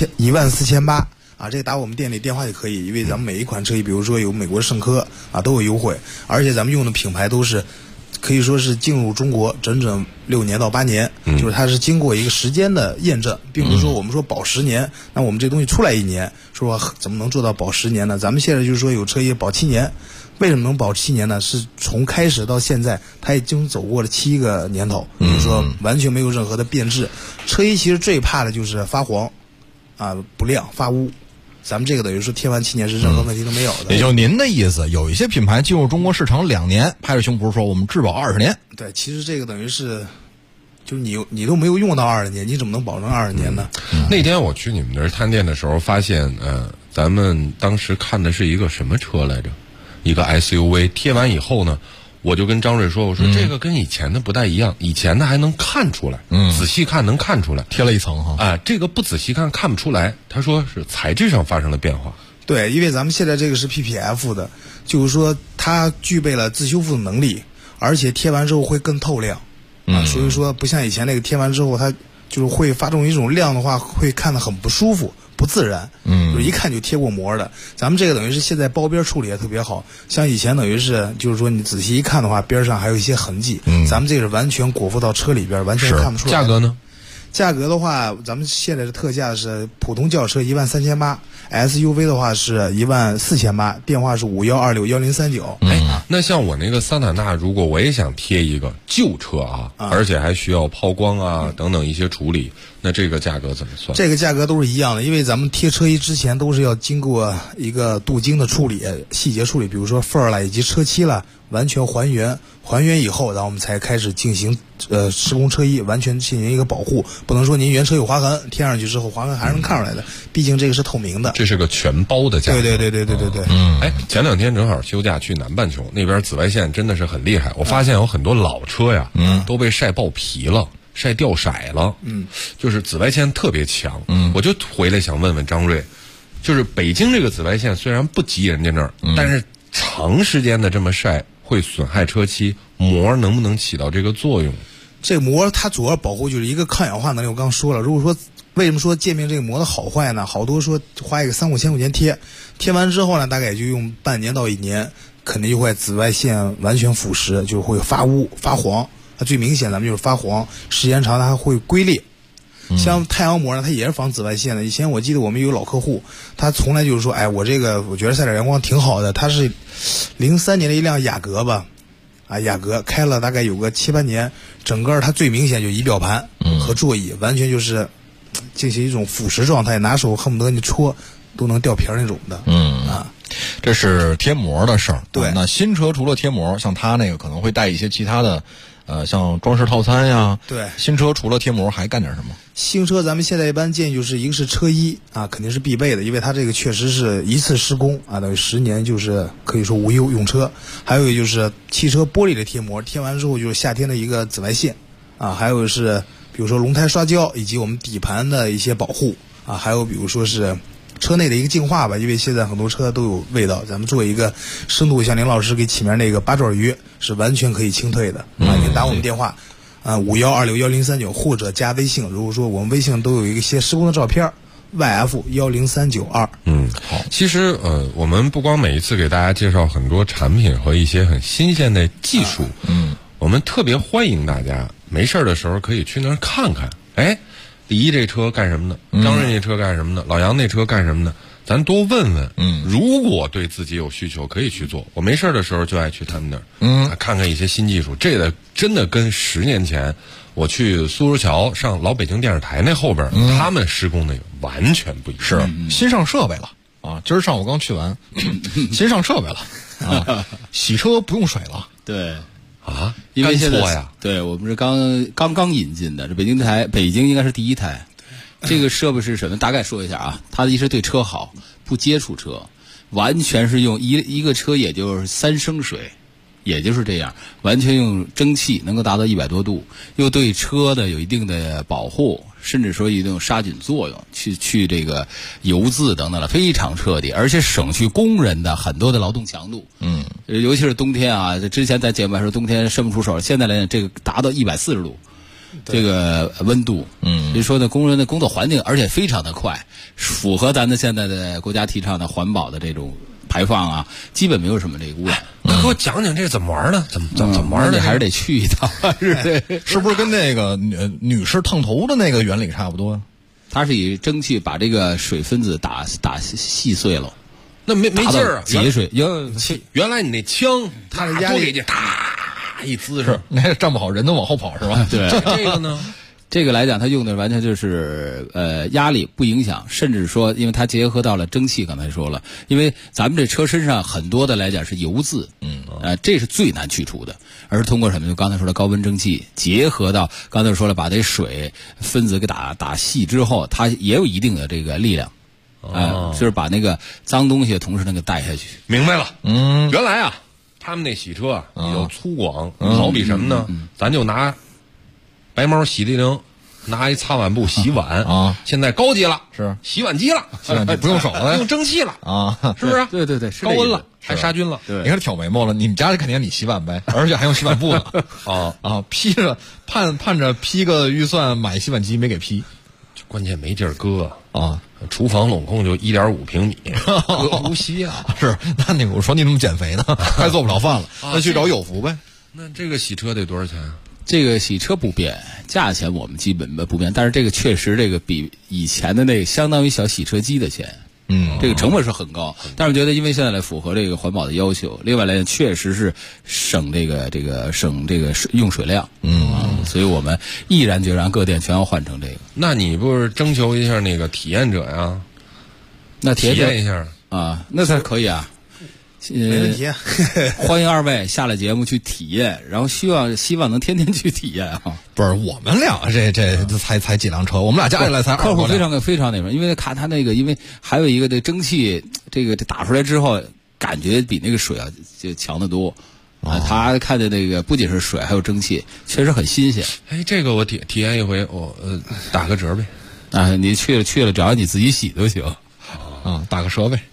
14800啊，这个打我们店里电话也可以，因为咱们每一款车衣，比如说有美国圣科啊，都有优惠，而且咱们用的品牌都是可以说是进入中国整整6年到8年，就是它是经过一个时间的验证，并不是说我们说保10年，那我们这东西出来1年，说怎么能做到保10年呢？咱们现在就是说有车衣保7年。为什么能保7年呢？是从开始到现在，它已经走过了7个年头，就是说完全没有任何的变质。车衣其实最怕的就是发黄，啊不亮发污。咱们这个等于说贴完7年是任何问题都没有的。 也就您的意思，有一些品牌进入中国市场2年，拍着胸脯说我们质保20年。 对，其实这个等于是，就是你都没有用到20年，你怎么能保证20年呢？ 那天我去你们那儿探店的时候，发现咱们当时看的是一个什么车来着？一个 SUV 贴完以后呢，我就跟张瑞说，我说这个跟以前的不太一样，以前的还能看出来，仔细看能看出来， 贴了一层哈。 这个不仔细看看不出来。他说是材质上发生了变化。 对，因为咱们现在这个是 PPF 的，就是说它具备了自修复的能力，而且贴完之后会更透亮啊，所以说不像以前那个贴完之后它就是会发动一种亮的话，会看得很不舒服。不自然，就一看就贴过膜的。咱们这个等于是现在包边处理也特别好，像以前等于是就是说你仔细一看的话，边上还有一些痕迹，咱们这个是完全裹附到车里边，完全看不出来。 价格呢？ 价格的话，咱们现在的特价是普通轿车13800， SUV 的话是14800，电话是51261039。 那像我那个桑塔纳，如果我也想贴一个旧车而且还需要抛光啊等等一些处理，那这个价格怎么算？ 这个价格都是一样的，因为咱们贴车衣之前都是要经过一个镀金的处理、细节处理，比如说缝儿了以及车漆了，完全还原以后，然后我们才开始进行施工车衣，完全进行一个保护。不能说您原车有划痕，贴上去之后划痕还是能看出来的，毕竟这个是透明的。 这是个全包的价格。 对。 前2天正好休假去南半球，那边紫外线真的是很厉害。我发现有很多老车呀，都被晒爆皮了。晒掉色了，就是紫外线特别强。我就回来想问问张瑞， 就是北京这个紫外线虽然不及人家那儿，但是长时间的这么晒会损害车漆，膜能不能起到这个作用？ 这个膜它主要保护就是一个抗氧化能力，我刚刚说了。如果说为什么说鉴别这个膜的好坏呢？好多说花一个3-5千块钱贴完之后呢，大概也就用半年到1年，肯定就会紫外线完全腐蚀，就会发乌发黄。它最明显咱们就是发黄，时间长它还会龟裂。像太阳膜呢，它也是防紫外线的。以前我记得我们有老客户，他从来就是说，哎，我觉得晒点阳光挺好的。他是03年的一辆雅阁吧，雅阁开了大概有个7-8年，整个它最明显就仪表盘和座椅完全就是进行一种腐蚀状态，拿手恨不得你戳都能掉皮那种的。 这是贴膜的事儿。 对， 那新车除了贴膜，像它那个可能会带一些其他的，像装饰套餐呀。 对， 新车除了贴膜还干点什么？ 新车咱们现在一般建议就是一个是车衣肯定是必备的，因为它这个确实是一次施工等于10年就是可以说无忧用车。还有就是汽车玻璃的贴膜，贴完之后就是夏天的一个紫外线还有是比如说轮胎刷胶以及我们底盘的一些保护还有比如说是车内的一个净化吧，因为现在很多车都有味道，咱们做一个深度，像林老师给起名那个八爪鱼是完全可以清退的您打我们电话51261039或者加微信，如果说我们微信都有一些施工的照片YF10392。 好。其实我们不光每一次给大家介绍很多产品和一些很新鲜的技术，我们特别欢迎大家没事的时候可以去那儿看看。哎，李一这车干什么呢？张瑞那车干什么呢？老杨那车干什么呢？咱多问问。如果对自己有需求，可以去做。我没事的时候就爱去他们那儿，看看一些新技术。这个真的跟10年前我去苏州桥上老北京电视台那后边，他们施工的完全不一样。 是新上设备了今儿上午刚去完，新上设备了洗车不用水了。 对。因为现在对我们是刚引进的，这北京应该是第一台。这个设备是什么？大概说一下它的意思对车好，不接触车，完全是用一个车也就是3升水，也就是这样，完全用蒸汽能够达到100多度，又对车的有一定的保护，甚至说有一种杀菌作用，去这个油渍等等的，非常彻底，而且省去工人的很多的劳动强度。尤其是冬天之前在节目还说冬天伸不出手，现在来讲这个达到140度。这个温度，所以说呢，工人的工作环境，而且非常的快，符合咱的现在的国家提倡的环保的这种排放基本没有什么这个污染。 那给我讲讲这怎么玩呢？怎么玩呢？ 还是得去一趟， 是不是跟那个女士烫头的那个原理差不多？ 它是以蒸汽把这个水分子打细碎了， 那没劲儿节水。 原来你那枪，它是压力一姿势， 那站不好人都往后跑是吧？ 对， 这个呢， 这个来讲，它用的完全就是压力不影响，甚至说，因为它结合到了蒸汽，刚才说了，因为咱们这车身上很多的来讲是油渍，这是最难去除的，而是通过什么？就刚才说的高温蒸汽结合到刚才说了，把这水分子给打细之后，它也有一定的这个力量，就是把那个脏东西同时能给带下去。 明白了，原来他们那洗车比较粗犷，好比什么呢？咱就拿白毛洗涤灵，拿一擦碗布洗碗现在高级了， 是洗碗机了， 洗碗机不用手了， 用蒸汽了是不是？ 对， 高温了，还杀菌了。 你看挑眉毛了，你们家肯定你洗碗呗，而且还用洗碗布呢。批着盼着批个预算买洗碗机没给批， 关键没地儿搁厨房拢共就1.5平米，搁不下。 是，那我说你怎么减肥呢？快做不了饭了，那去找有福呗。 那这个洗车得多少钱？ 这个洗车不变，价钱我们基本不变，但是这个确实这个比以前的那个相当于小洗车机的钱。这个成本是很高，但是我觉得因为现在来符合这个环保的要求，另外来讲确实是省这个用水量，所以我们毅然决然各店全要换成这个。 那你不是征求一下那个体验者呀？ 那体验一下那才可以没问题欢迎2位下了节目去体验，然后希望能天天去体验不是我们俩这才几辆车，我们俩加起来才客户非常那种，因为看他那个，因为还有一个这蒸汽这打出来之后，感觉比那个水就强得多他看的那个不仅是水，还有蒸汽，确实很新鲜。 这个我体验一回，我打个折呗。 你去了，只要你自己洗都行。 啊，打个折呗，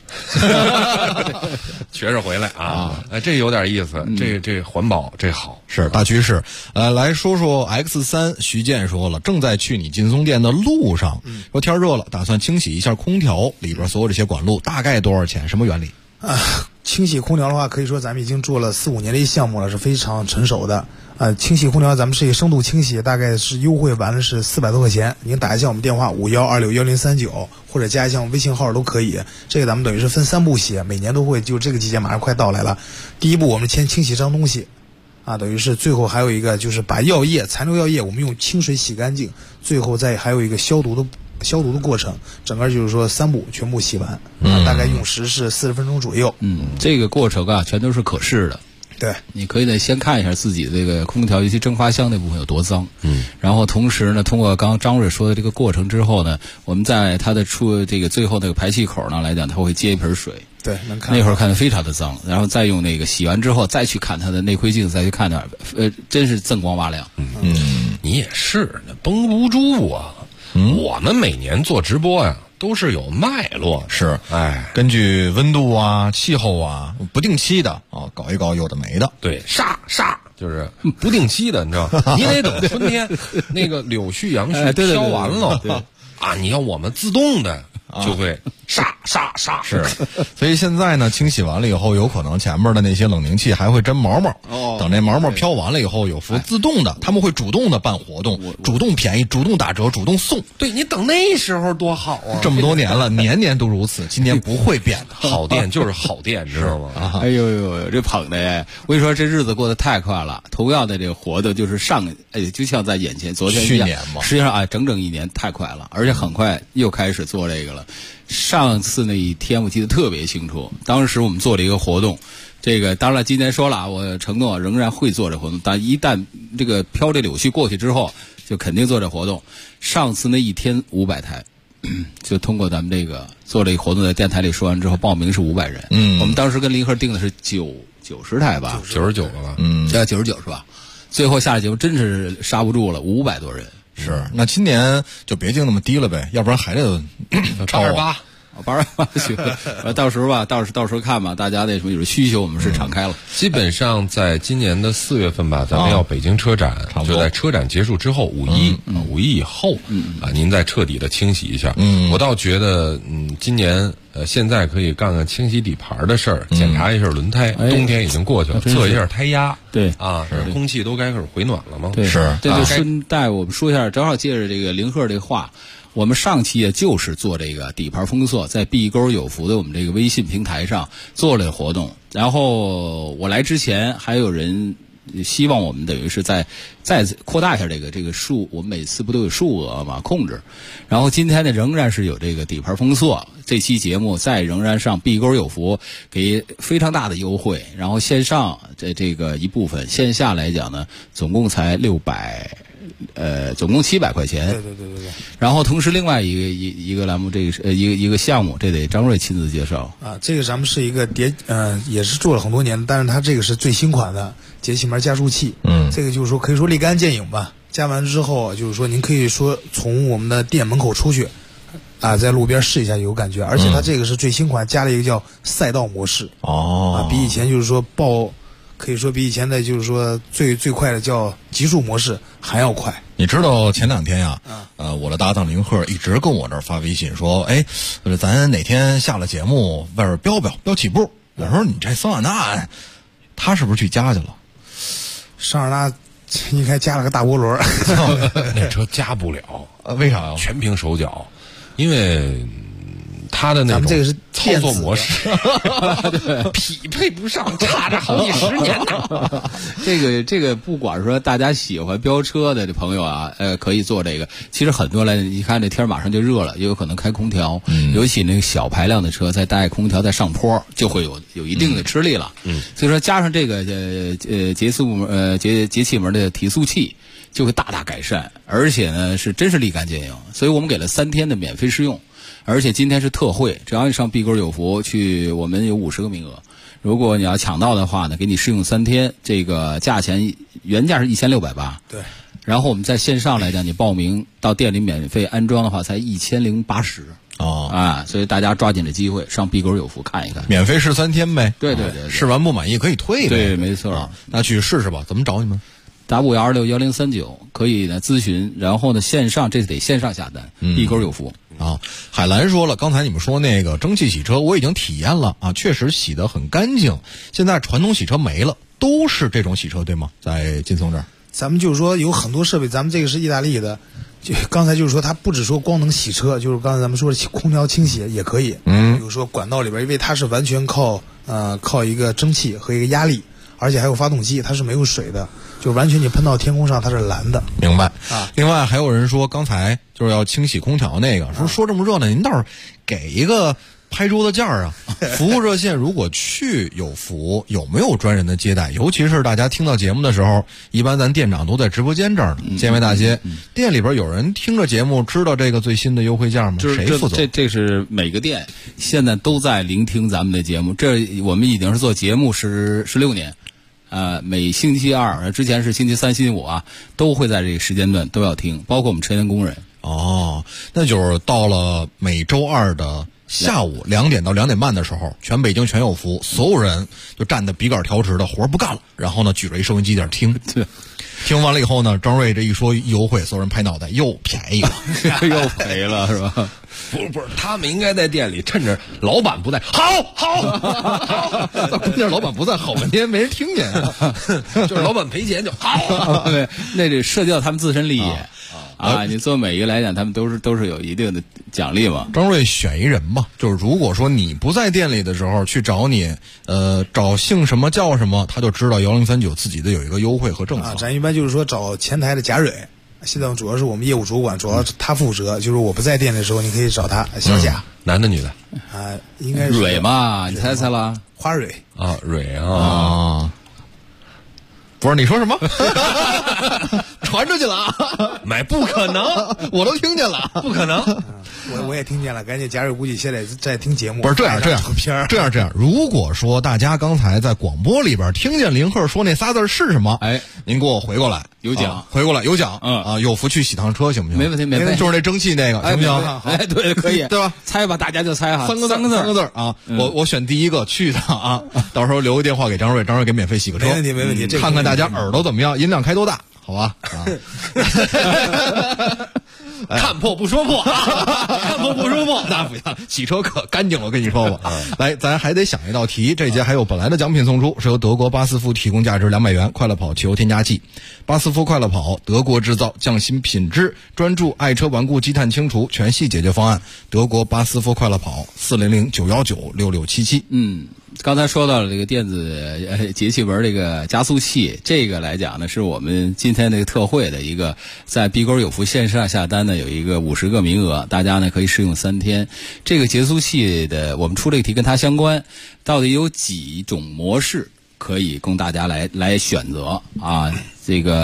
学着回来啊！这有点意思，这环保这好是大趋势。来说说 X3，徐健说了，正在去你劲松店的路上，说天热了，打算清洗一下空调里边所有这些管路，大概多少钱？什么原理？ 清洗空调的话，可以说咱们已经做了4-5年的一项目了，是非常成熟的。清洗空调咱们是一个深度清洗，大概是优惠完了是400多块钱。您打一下我们电话51261039，或者加一下我们微信号都可以。这个咱们等于是分3步洗，每年都会，就这个季节马上快到来了。第一步我们先清洗脏东西，等于是最后还有一个就是把药液、残留药液我们用清水洗干净，最后再还有一个消毒的过程，整个就是说3步全部洗完，大概用时是40分钟左右。 这个过程全都是可视的。 对， 你可以呢先看一下自己的这个空调，尤其蒸发箱那部分有多脏。然后同时呢，通过刚张瑞说的这个过程之后呢，我们在它的这个最后那个排气口呢来讲，它会接一盆水。 对，能看那会儿看得非常的脏，然后再用那个洗完之后再去看它的内窥镜，再去看它，真是锃光瓦亮。 你也是，那绷不住啊。我们每年做直播呀，都是有脉络， 是，根据温度啊、气候啊，不定期的搞一搞有的没的。 对，煞就是不定期的，你知道吗？你得等春天那个柳絮杨絮飘完了你要我们自动的就会煞。 是，所以现在呢，清洗完了以后，有可能前面的那些冷凝器还会真毛毛。等这毛毛飘完了以后，有副自动的，他们会主动的办活动，主动便宜，主动打折，主动送。 对，你等那时候多好啊！ 这么多年了，年年都如此，今年不会变的。 好店就是好店，你知道吗？ 哎呦，这捧的呀！我跟你说，这日子过得太快了。同样的这个活动就是就像在眼前，昨天去年嘛， 实际上整整1年太快了，而且很快又开始做这个了。上次那一天我记得特别清楚，当时我们做了一个活动，这个当然今天说了，我承诺仍然会做这活动，但一旦这个飘这柳絮过去之后，就肯定做这活动。上次那一天500台，就通过咱们这个做这个活动，在电台里说完之后，报名是500人。我们当时跟林鹤定的是90台吧 ，99了吧 ，99是吧？最后下来节目真是刹不住了，500多人。 是，那今年就别定那么低了呗，要不然还得 88。 88到时候看吧，大家那什么有需求，我们是敞开了。 基本上在今年的4月份吧，咱们要北京车展，就在车展结束之后，5·1以后您再彻底的清洗一下。我倒觉得，今年现在可以干清洗底盘的事儿，检查一下轮胎，冬天已经过去了，测一下胎压。 对空气都该开始回暖了吗？ 对，是。这就顺带我们说一下，正好借着这个林鹤这个话。我们上期也就是做这个底盘封锁，在碧沟有福的我们这个微信平台上做了活动。然后我来之前还有人希望我们等于是再扩大一下这个数，我们每次不都有数额嘛控制。然后今天呢仍然是有这个底盘封锁，这期节目仍然上碧沟有福给非常大的优惠。然后线上这个一部分，线下来讲呢总共才600。总共700块钱。 对。 然后同时另外一个栏目，这个是一个项目，这得张瑞亲自介绍这个咱们是一个也是做了很多年，但是它这个是最新款的节气门加速器。这个就是说可以说立竿见影吧。加完之后就是说您可以说从我们的店门口出去在路边试一下有感觉，而且它这个是最新款，加了一个叫赛道模式。比以前就是说可以说比以前的就是说最快的叫极速模式还要快。 你知道前2天呀，我的搭档林鹤一直跟我这儿发微信说，咱哪天下了节目外边标起步。我说你这桑塔纳，他是不是去加去了？ 桑塔纳应该加了个大涡轮， 那车加不了， 为啥呀？ 全凭手脚，因为它的那种咱们这个是操作模式匹配不上，差着好几10年呢。 这个不管说大家喜欢飙车的这朋友可以做这个。其实很多人一看这天马上就热了，也有可能开空调，尤其那个小排量的车，再带空调再上坡，就会有一定的吃力了。所以说加上这个节气门的提速器，就会大大改善，而且呢真是立竿见影。所以我们给了3天的免费试用。而且今天是特惠，只要你上碧沟有福去，我们有50个名额。如果你要抢到的话呢，给你试用3天，这个价钱原价是1680。 对。 然后我们在线上来讲，你报名到店里免费安装的话，才1080。 所以大家抓紧这机会上碧沟有福看一看， 免费试3天呗。 对， 试完不满意可以退呗。 对，没错。 那去试试吧。怎么找你们？ 打5261039可以呢咨询，然后呢线上这得线上下单，碧沟有福。 海兰说了，刚才你们说那个蒸汽洗车，我已经体验了啊，确实洗得很干净。现在传统洗车没了，都是这种洗车对吗？在劲松这儿， 咱们就是说有很多设备，咱们这个是意大利的。就刚才就是说，它不只说光能洗车，就是刚才咱们说的空调清洗也可以。比如说管道里边，因为它是完全靠一个蒸汽和一个压力，而且还有发动机，它是没有水的，就完全你喷到天空上它是蓝的。 明白啊。另外还有人说，刚才就是要清洗空调那个，说这么热闹，您倒是给一个拍桌子价啊！服务热线如果去有福，有没有专人的接待？尤其是大家听到节目的时候，一般咱店长都在直播间这儿呢，建外大街店里边有人听着节目知道这个最新的优惠价吗？谁负责？ 这是每个店现在都在聆听咱们的节目，这我们已经是做节目16年。每星期二，之前是星期三、星期五啊，都会在这个时间段都要听，包括我们车间工人。 那就是到了每周二的下午2点到2点半的时候，全北京全有福，所有人就站得笔杆调直的，活不干了，然后呢举着一收音机在那听。 对， 听完了以后呢，张瑞这一说优惠，所有人拍脑袋，又便宜了， 又赔了是吧？ 不是，他们应该在店里趁着老板不在，好， 关键老板不在，好半天没人听见， 就是老板赔钱就好， 对，那得涉及到他们自身利益。你做每一个来讲，他们都是有一定的奖励嘛。 张瑞选一人吧，就是如果说你不在店里的时候去找你，找姓什么叫什么，他就知道1039自己的有一个优惠和政策。 咱一般就是说找前台的贾蕊，现在主要是我们业务主管，主要是他负责。就是我不在店的时候，你可以找他，小贾。 男的女的？ 应该是蕊嘛，你猜猜了？ 花蕊啊，蕊啊。 不是你说什么？传出去了啊！ 不可能， 我都听见了， 不可能。 我也听见了，感觉贾瑞估计现在在听节目。 不是这样。如果说大家刚才在广播里边听见林鹤说那仨字是什么？您给我回过来， 有奖， 回过来有奖。有福去洗趟车行不行？ 没问题， 就是那蒸汽那个，行不行？ 对，可以， 对吧？ 猜吧，大家就猜哈，三个字啊。我选第一个去一趟啊，到时候留个电话给张瑞，张瑞给免费洗个车。 没问题。 看看大家耳朵怎么样，音量开多大，好吧？ 看破不说破，看破不说破， 那不行，洗车可干净，我跟你说吧。来，咱还得想一道题，这节还有本来的奖品送出，是由德国巴斯夫提供价值200元快乐跑汽油添加剂。巴斯夫快乐跑，德国制造，匠心品质，专注爱车顽固积碳清除全系解决方案。德国巴斯夫快乐跑，400-919-6677。 刚才说到了这个电子节气门这个加速器，这个来讲呢，是我们今天这个特惠的一个，在碧沟有福线上下单呢有一个50个名额，大家呢可以试用3天。这个节速器的，我们出这个题跟它相关，到底有几种模式可以供大家来选择啊？这个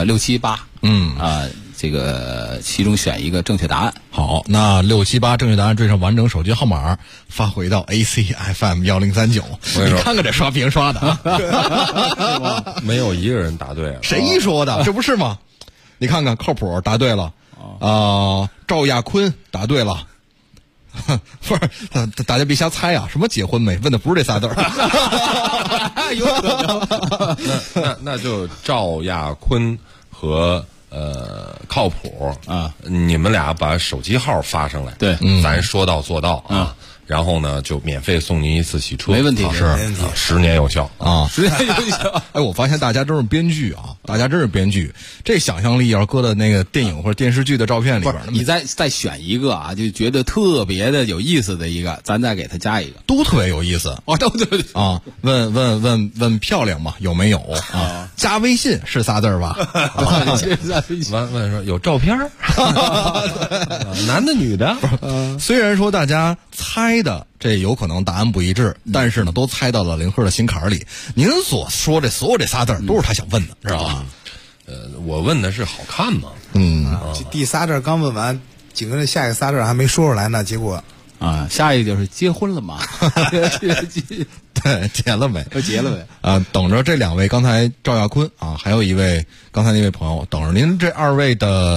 6、7、8，这个其中选一个正确答案。 好，那6、7、8正确答案缀上完整手机号码，发回到 ACFM1039。你看看这刷屏刷的啊， 没有一个人答对了。 谁说的？这不是吗？你看看，靠谱，答对了。赵亚坤答对了。不是，大家别瞎猜啊！什么结婚没？问的不是这仨字儿。 有可能。那就赵亚坤和靠谱啊！你们俩把手机号发上来， 对， 咱说到做到啊。然后呢，就免费送您1次洗车， 没问题， 是 10年有效啊 ，10年有效。 我发现大家真是编剧啊，这想象力要搁到那个电影或者电视剧的照片里边， 你再选一个啊，就觉得特别的有意思的一个，咱再给他加一个， 都特别有意思哦，都对啊。问漂亮吗？有没有啊？加微信是仨字吧？ 问说有照片男的女的？ 虽然说大家猜的这有可能答案不一致，但是呢，都猜到了林鹤的心坎里。您所说这所有这仨字都是他想问的，知道吧？ 我问的是好看吗？ 第仨字刚问完，紧跟着下一个仨字还没说出来呢，结果下一个就是结婚了吗？ 对，结了没？ 结了没？ 等着这2位，刚才赵亚坤啊，还有一位刚才那位朋友，等着您这2位的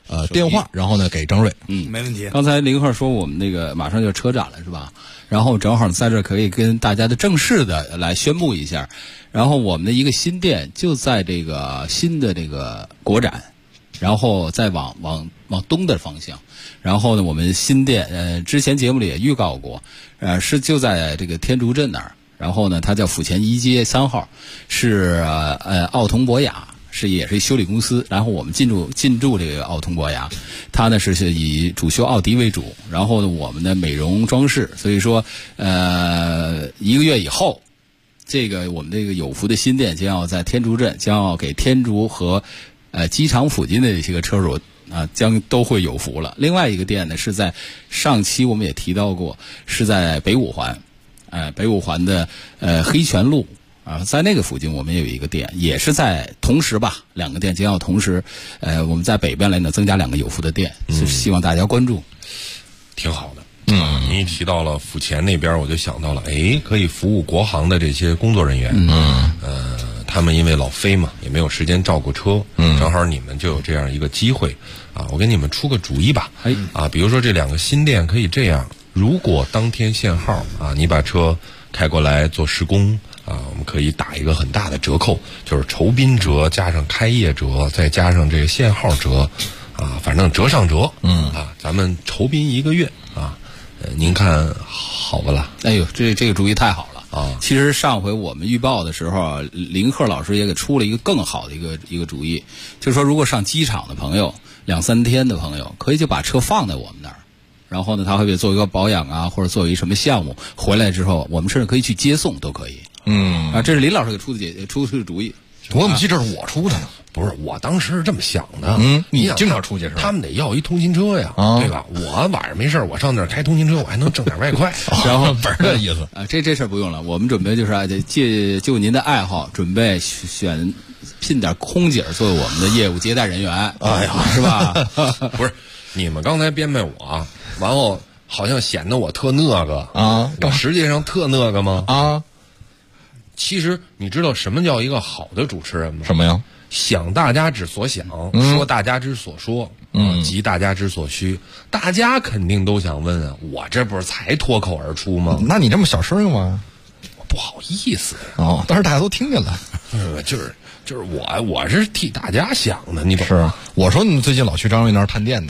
电话，然后呢给张瑞。 没问题。 刚才林鹤说我们那个马上就车展了是吧？然后正好在这可以跟大家的正式的来宣布一下，然后我们的一个新店就在这个新的这个国展，然后再往东的方向。然后呢，我们新店之前节目里也预告过，是就在这个天竺镇那儿。然后呢，它叫府前一街3号，是奥童博雅。也是修理公司，然后我们进驻这个奥童博雅，它呢是以主修奥迪为主，然后呢我们的美容装饰，所以说1个月以后，这个我们这个有福的新店将要在天竺镇，将要给天竺和机场附近的这些个车主将都会有福了。另外一个店呢是在上期我们也提到过，是在北五环，北五环的黑泉路。在那个附近我们也有一个店，也是在同时吧，2个店将要同时，我们在北边来呢增加2个有福的店，是希望大家关注。 挺好的。你一提到了府前那边，我就想到了，可以服务国航的这些工作人员。他们因为老飞嘛，也没有时间照顾车，正好你们就有这样一个机会我给你们出个主意吧。比如说这2个新店可以这样，如果当天限号你把车开过来做施工。我们可以打一个很大的折扣，就是酬宾折加上开业折，再加上这个限号折，反正折上折，咱们酬宾1个月您看好不啦？ 哎呦，这个主意太好了其实上回我们预报的时候，林鹤老师也给出了一个更好的一个主意，就是说如果上机场的朋友2、3天的朋友，可以就把车放在我们那儿。然后呢，他会做一个保养或者做一个什么项目，回来之后，我们甚至可以去接送，都可以。这是林老师给出的主意。 我怎么记得是我出的呢？ 不是，我当时是这么想的。 你经常出去是吧？ 他们得要一通勤车呀，对吧？我晚上没事我上那儿开通勤车，我还能挣点外快。 然后不是这意思这事儿不用了，我们准备就是就您的爱好，准备聘点空姐作为我们的业务接待人员。 哎呀， 是吧？ 不是，你们刚才编排我，然后好像显得我特那个我实际上特那个吗？其实你知道什么叫一个好的主持人吗？ 什么呀？ 想大家之所想，说大家之所说，急大家之所需。大家肯定都想问我这不是才脱口而出吗？ 那你这么小声干嘛？ 我不好意思但是大家都听见了。 就是我是替大家想的，你懂吗？是，我说你最近老去张瑞那儿探店呢。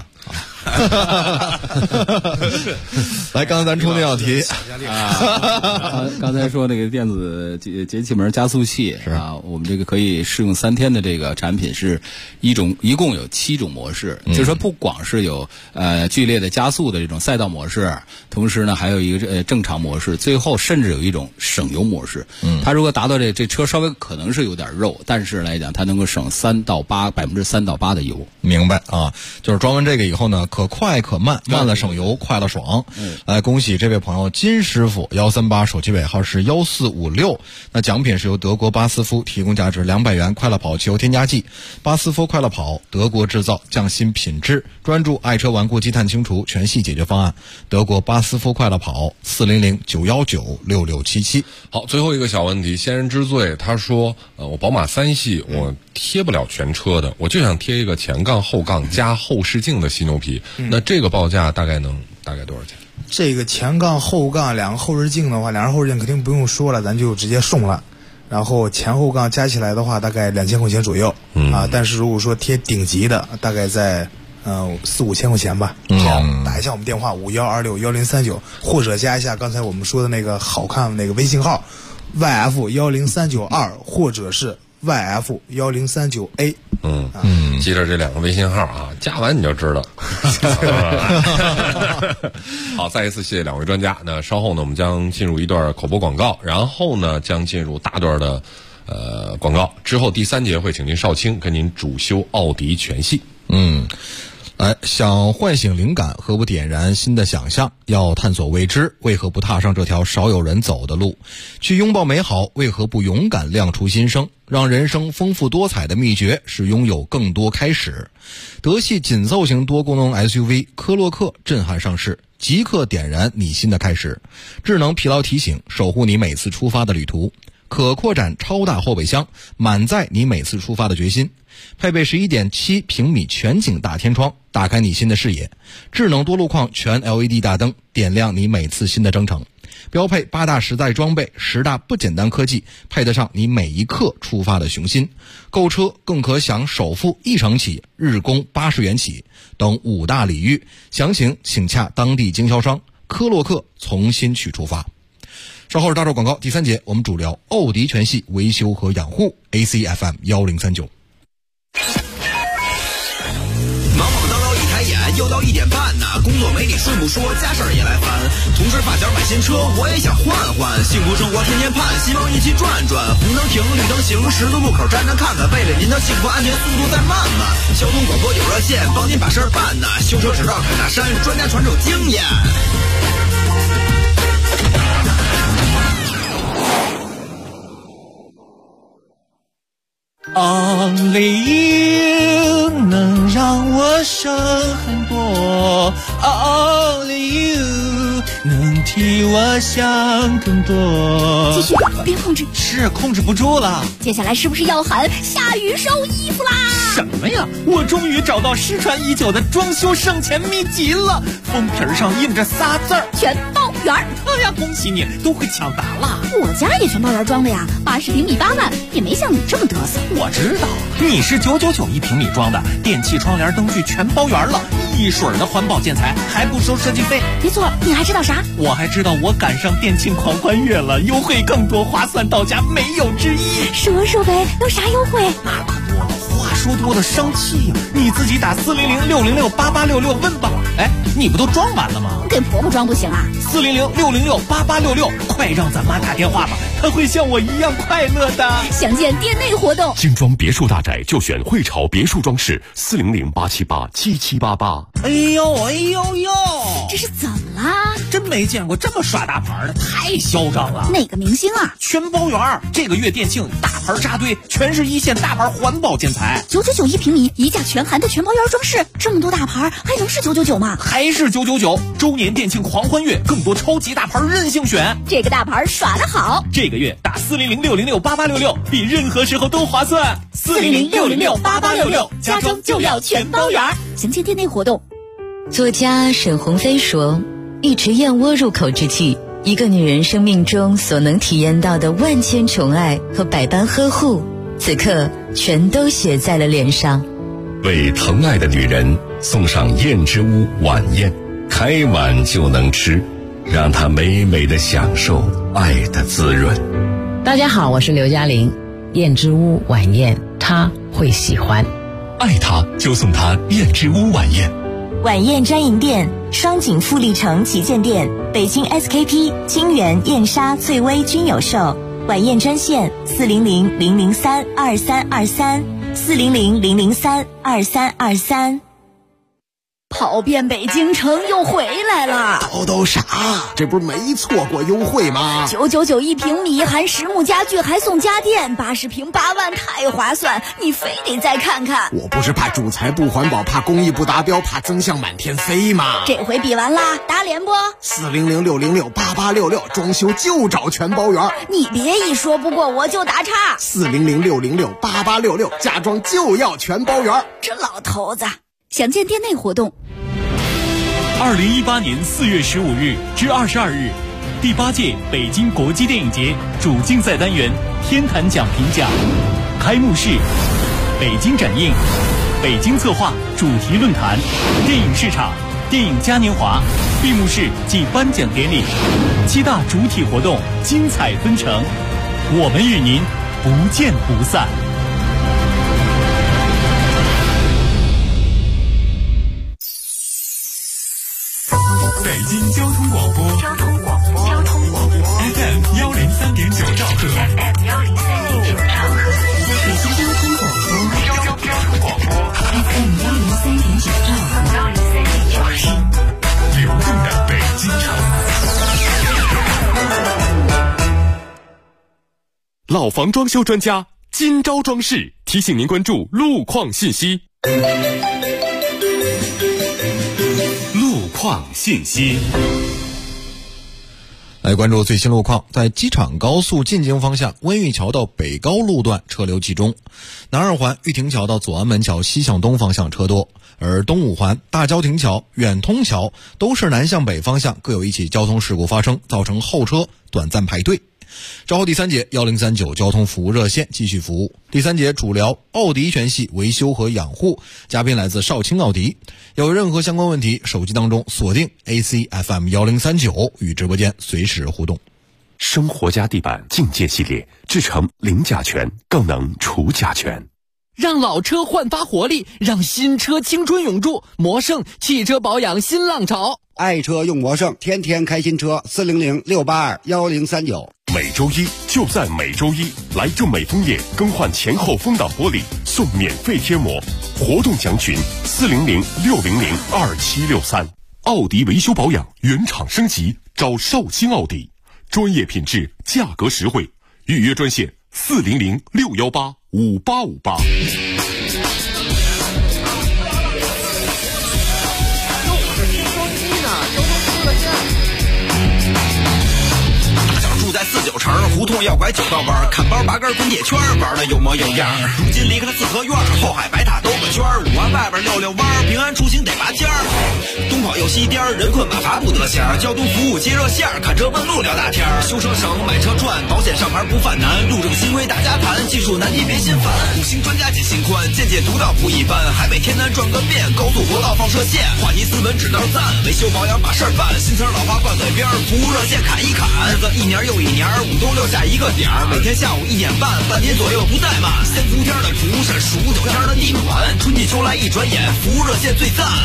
来，刚才咱出那道题刚才说那个电子节气门加速器我们这个可以试用3天的这个产品是一共有7种模式，就是说不光是有剧烈的加速的这种赛道模式，同时呢还有一个正常模式，最后甚至有一种省油模式。它如果达到这车稍微可能是有点肉，但是来讲它能够省3%到8%的油。 明白就是装完这个以后呢，可快可慢，慢了省油，快了爽。来，恭喜这位朋友金师傅138，手机尾号是1456。那奖品是由德国巴斯夫提供价值200元快乐跑汽油添加剂。巴斯夫快乐跑，德国制造，匠心品质，专注爱车顽固积碳清除全系解决方案。德国巴斯夫快乐跑，400-919-6677。 好，最后一个小问题，先人之最，他说我宝马3系我贴不了全车的，我就想贴一个前杠后杠加后视镜的犀牛皮，那这个报价大概多少钱？ 这个前杠后杠2个后视镜的话，2个后视镜肯定不用说了，咱就直接送了。然后前后杠加起来的话，大概2000块钱左右但是如果说贴顶级的，大概在4-5千块钱吧。好，打一下我们电话51261039，或者加一下刚才我们说的那个好看那个微信号 YF10392，或者是YF1039A。 记着这2个微信号加完你就知道。好，再一次谢谢2位专家。那稍后呢，我们将进入一段口播广告，然后呢将进入大段的广告，之后第3节会请您少卿跟您主修奥迪全系。 想唤醒灵感，何不点燃新的想象？要探索未知，为何不踏上这条少有人走的路？去拥抱美好，为何不勇敢亮出新生？让人生丰富多彩的秘诀是拥有更多开始。德系紧凑型多功能 SUV 科洛克震撼上市，即刻点燃你新的开始。智能疲劳提醒，守护你每次出发的旅途。 可扩展超大后备箱，满载你每次出发的决心。配备 11.7 平米全景大天窗，打开你新的视野。智能多路况全 LED 大灯，点亮你每次新的征程。标配8大实在装备，10大不简单科技，配得上你每一刻出发的雄心。购车更可享首付1成起，日供80元起等5大礼遇。详情请洽当地经销商。科洛克从新曲出发。稍后是大洲广告，第3节我们主聊奥迪全系维修和养护。ACFM 1039。 忙忙叨叨一抬眼，又到1点半呢。工作没你顺不说，家事儿也来烦。同事发小买新车，我也想换换。幸福生活天天盼，希望一起转转。红灯停，绿灯行，十字路口站站看看。为了您的幸福安全，速度再慢慢。交通广播有热线，帮您把事儿办呢。修车只到凯大山，专家传授经验。 Only you 能让我省很多 ，Only you 能替我想更多。 继续，别控制， 是控制不住了。 接下来是不是要喊下雨收衣服啦？ 什么呀？我终于找到失传已久的装修省钱秘籍了，封皮上印着仨字儿： 全包圆。 哎呀，恭喜你，都会抢答了。 我家也全包圆装的呀，80平米8万，也没像你这么嘚瑟。 我知道，你是999一平米装的，电器、窗帘、灯具全包圆了，一水儿的环保建材，还不收设计费。 没错，你还知道啥？ 我还知道我赶上电庆狂欢月了，优惠更多，划算到家，没有之一。 说说呗，有啥优惠？ 那可多了，话说多了生气呀！你自己打400-606-8866问吧。哎，你不都装完了吗？ 给婆婆装不行啊 ？400-606-8866，快让咱妈打电话吧，她会像我一样快乐的。 详见店内活动。 精装别墅大宅就选汇潮别墅装饰，400-878-7788。 哎呦哎呦呦， 这是怎么啦？ 真没见过这么耍大牌的，太嚣张了。 哪个明星啊？ 全包圆，这个月电庆大牌扎堆，全是一线大牌环保建材。 999一平米，一价全含的全包圆装饰，这么多大牌，还能是999吗？ 还是999。周年电庆狂欢月，更多超级大牌任性选。 这个大牌耍得好， 这个月打400-606-8866，比任何时候都划算。 400-606-8866，家装就要全包圆。详见店内活动。 作家沈鸿飞说，一池燕窝入口之际，一个女人生命中所能体验到的万千宠爱和百般呵护，此刻全都写在了脸上。 为疼爱的女人送上燕之屋晚宴，开碗就能吃，让她美美的享受爱的滋润。 大家好，我是刘嘉玲。燕之屋晚宴，她会喜欢。 爱她就送她燕之屋晚宴。 晚宴专营店：双井富力城旗舰店、北京 SKP、金源、燕莎、翠微均有售。晚宴专线400-003-2323，400-003-2323。 跑遍北京城又回来了。 叨啥？这不是没错过优惠吗 ？999一平米，含实木家具还送家电，80平8万，太划算！你非得再看看。 我不是怕主材不环保，怕工艺不达标，怕增项满天飞吗？ 这回比完啦，打脸不 ？400-606-8866，装修就找全包圆。 你别一说不过我就打岔。 400-606-8866，家装就要全包圆。 这老头子。详见店内活动。 2018年4月15日至22日，第8届北京国际电影节主竞赛单元天坛奖评奖开幕式，北京展映，北京策划主题论坛，电影市场，电影嘉年华，闭幕式暨颁奖典礼，7大主体活动精彩纷呈，我们与您不见不散。 北京交通广播，FM 103.9兆赫， 北京交通广播，FM 103.9兆赫， 流动的北京城。老房装修专家今朝装饰提醒您关注路况信息。路况信息。 来关注最新路况，在机场高速进京方向温榆桥到北高路段车流集中，南二环玉亭桥到左安门桥西向东方向车多，而东五环大郊亭桥、远通桥都是南向北方向各有一起交通事故发生，造成后车短暂排队。稍后第三节1039交通服务热线继续服务。第三节主聊奥迪全系维修和养护，嘉宾来自少卿奥迪。有任何相关问题，手机当中锁定 ACFM 1039，与直播间随时互动。 生活家地板境界系列制成零甲醛，更能除甲醛。 让老车焕发活力，让新车青春永驻。魔胜汽车保养新浪潮， 爱车用魔胜，天天开新车。400-682-1039。 每周一就在每周一，来正美枫叶更换前后风挡玻璃，送免费贴膜。活动详询400-600-2763。奥迪维修保养原厂升级，找绍兴奥迪，专业品质，价格实惠。预约专线400-618-5858。 住在49城胡同要拐9道弯，看包拔根滚铁圈，玩的有模有样。如今离开了四合院，后海白塔兜个圈，5环外边溜弯，平安出行得拔尖儿。东跑又西颠，人困马乏不得闲。交通服务接热线，看车问路聊大天。修车省，买车赚，保险上牌不犯难。路政新规大家谈，技术难题别心烦。5星专家解心宽，见解独到不一般。海北天南转个遍，高速国道放射线。华尼斯本指道赞，维修保养把事儿办。新词老话挂嘴边，服务热线砍一砍。日子一年又一年，5冬6夏一个点儿，每天下午1点半，半年左右不怠慢。先伏天的厨师，数9天的地暖，春季秋来一转眼，服务热线最赞。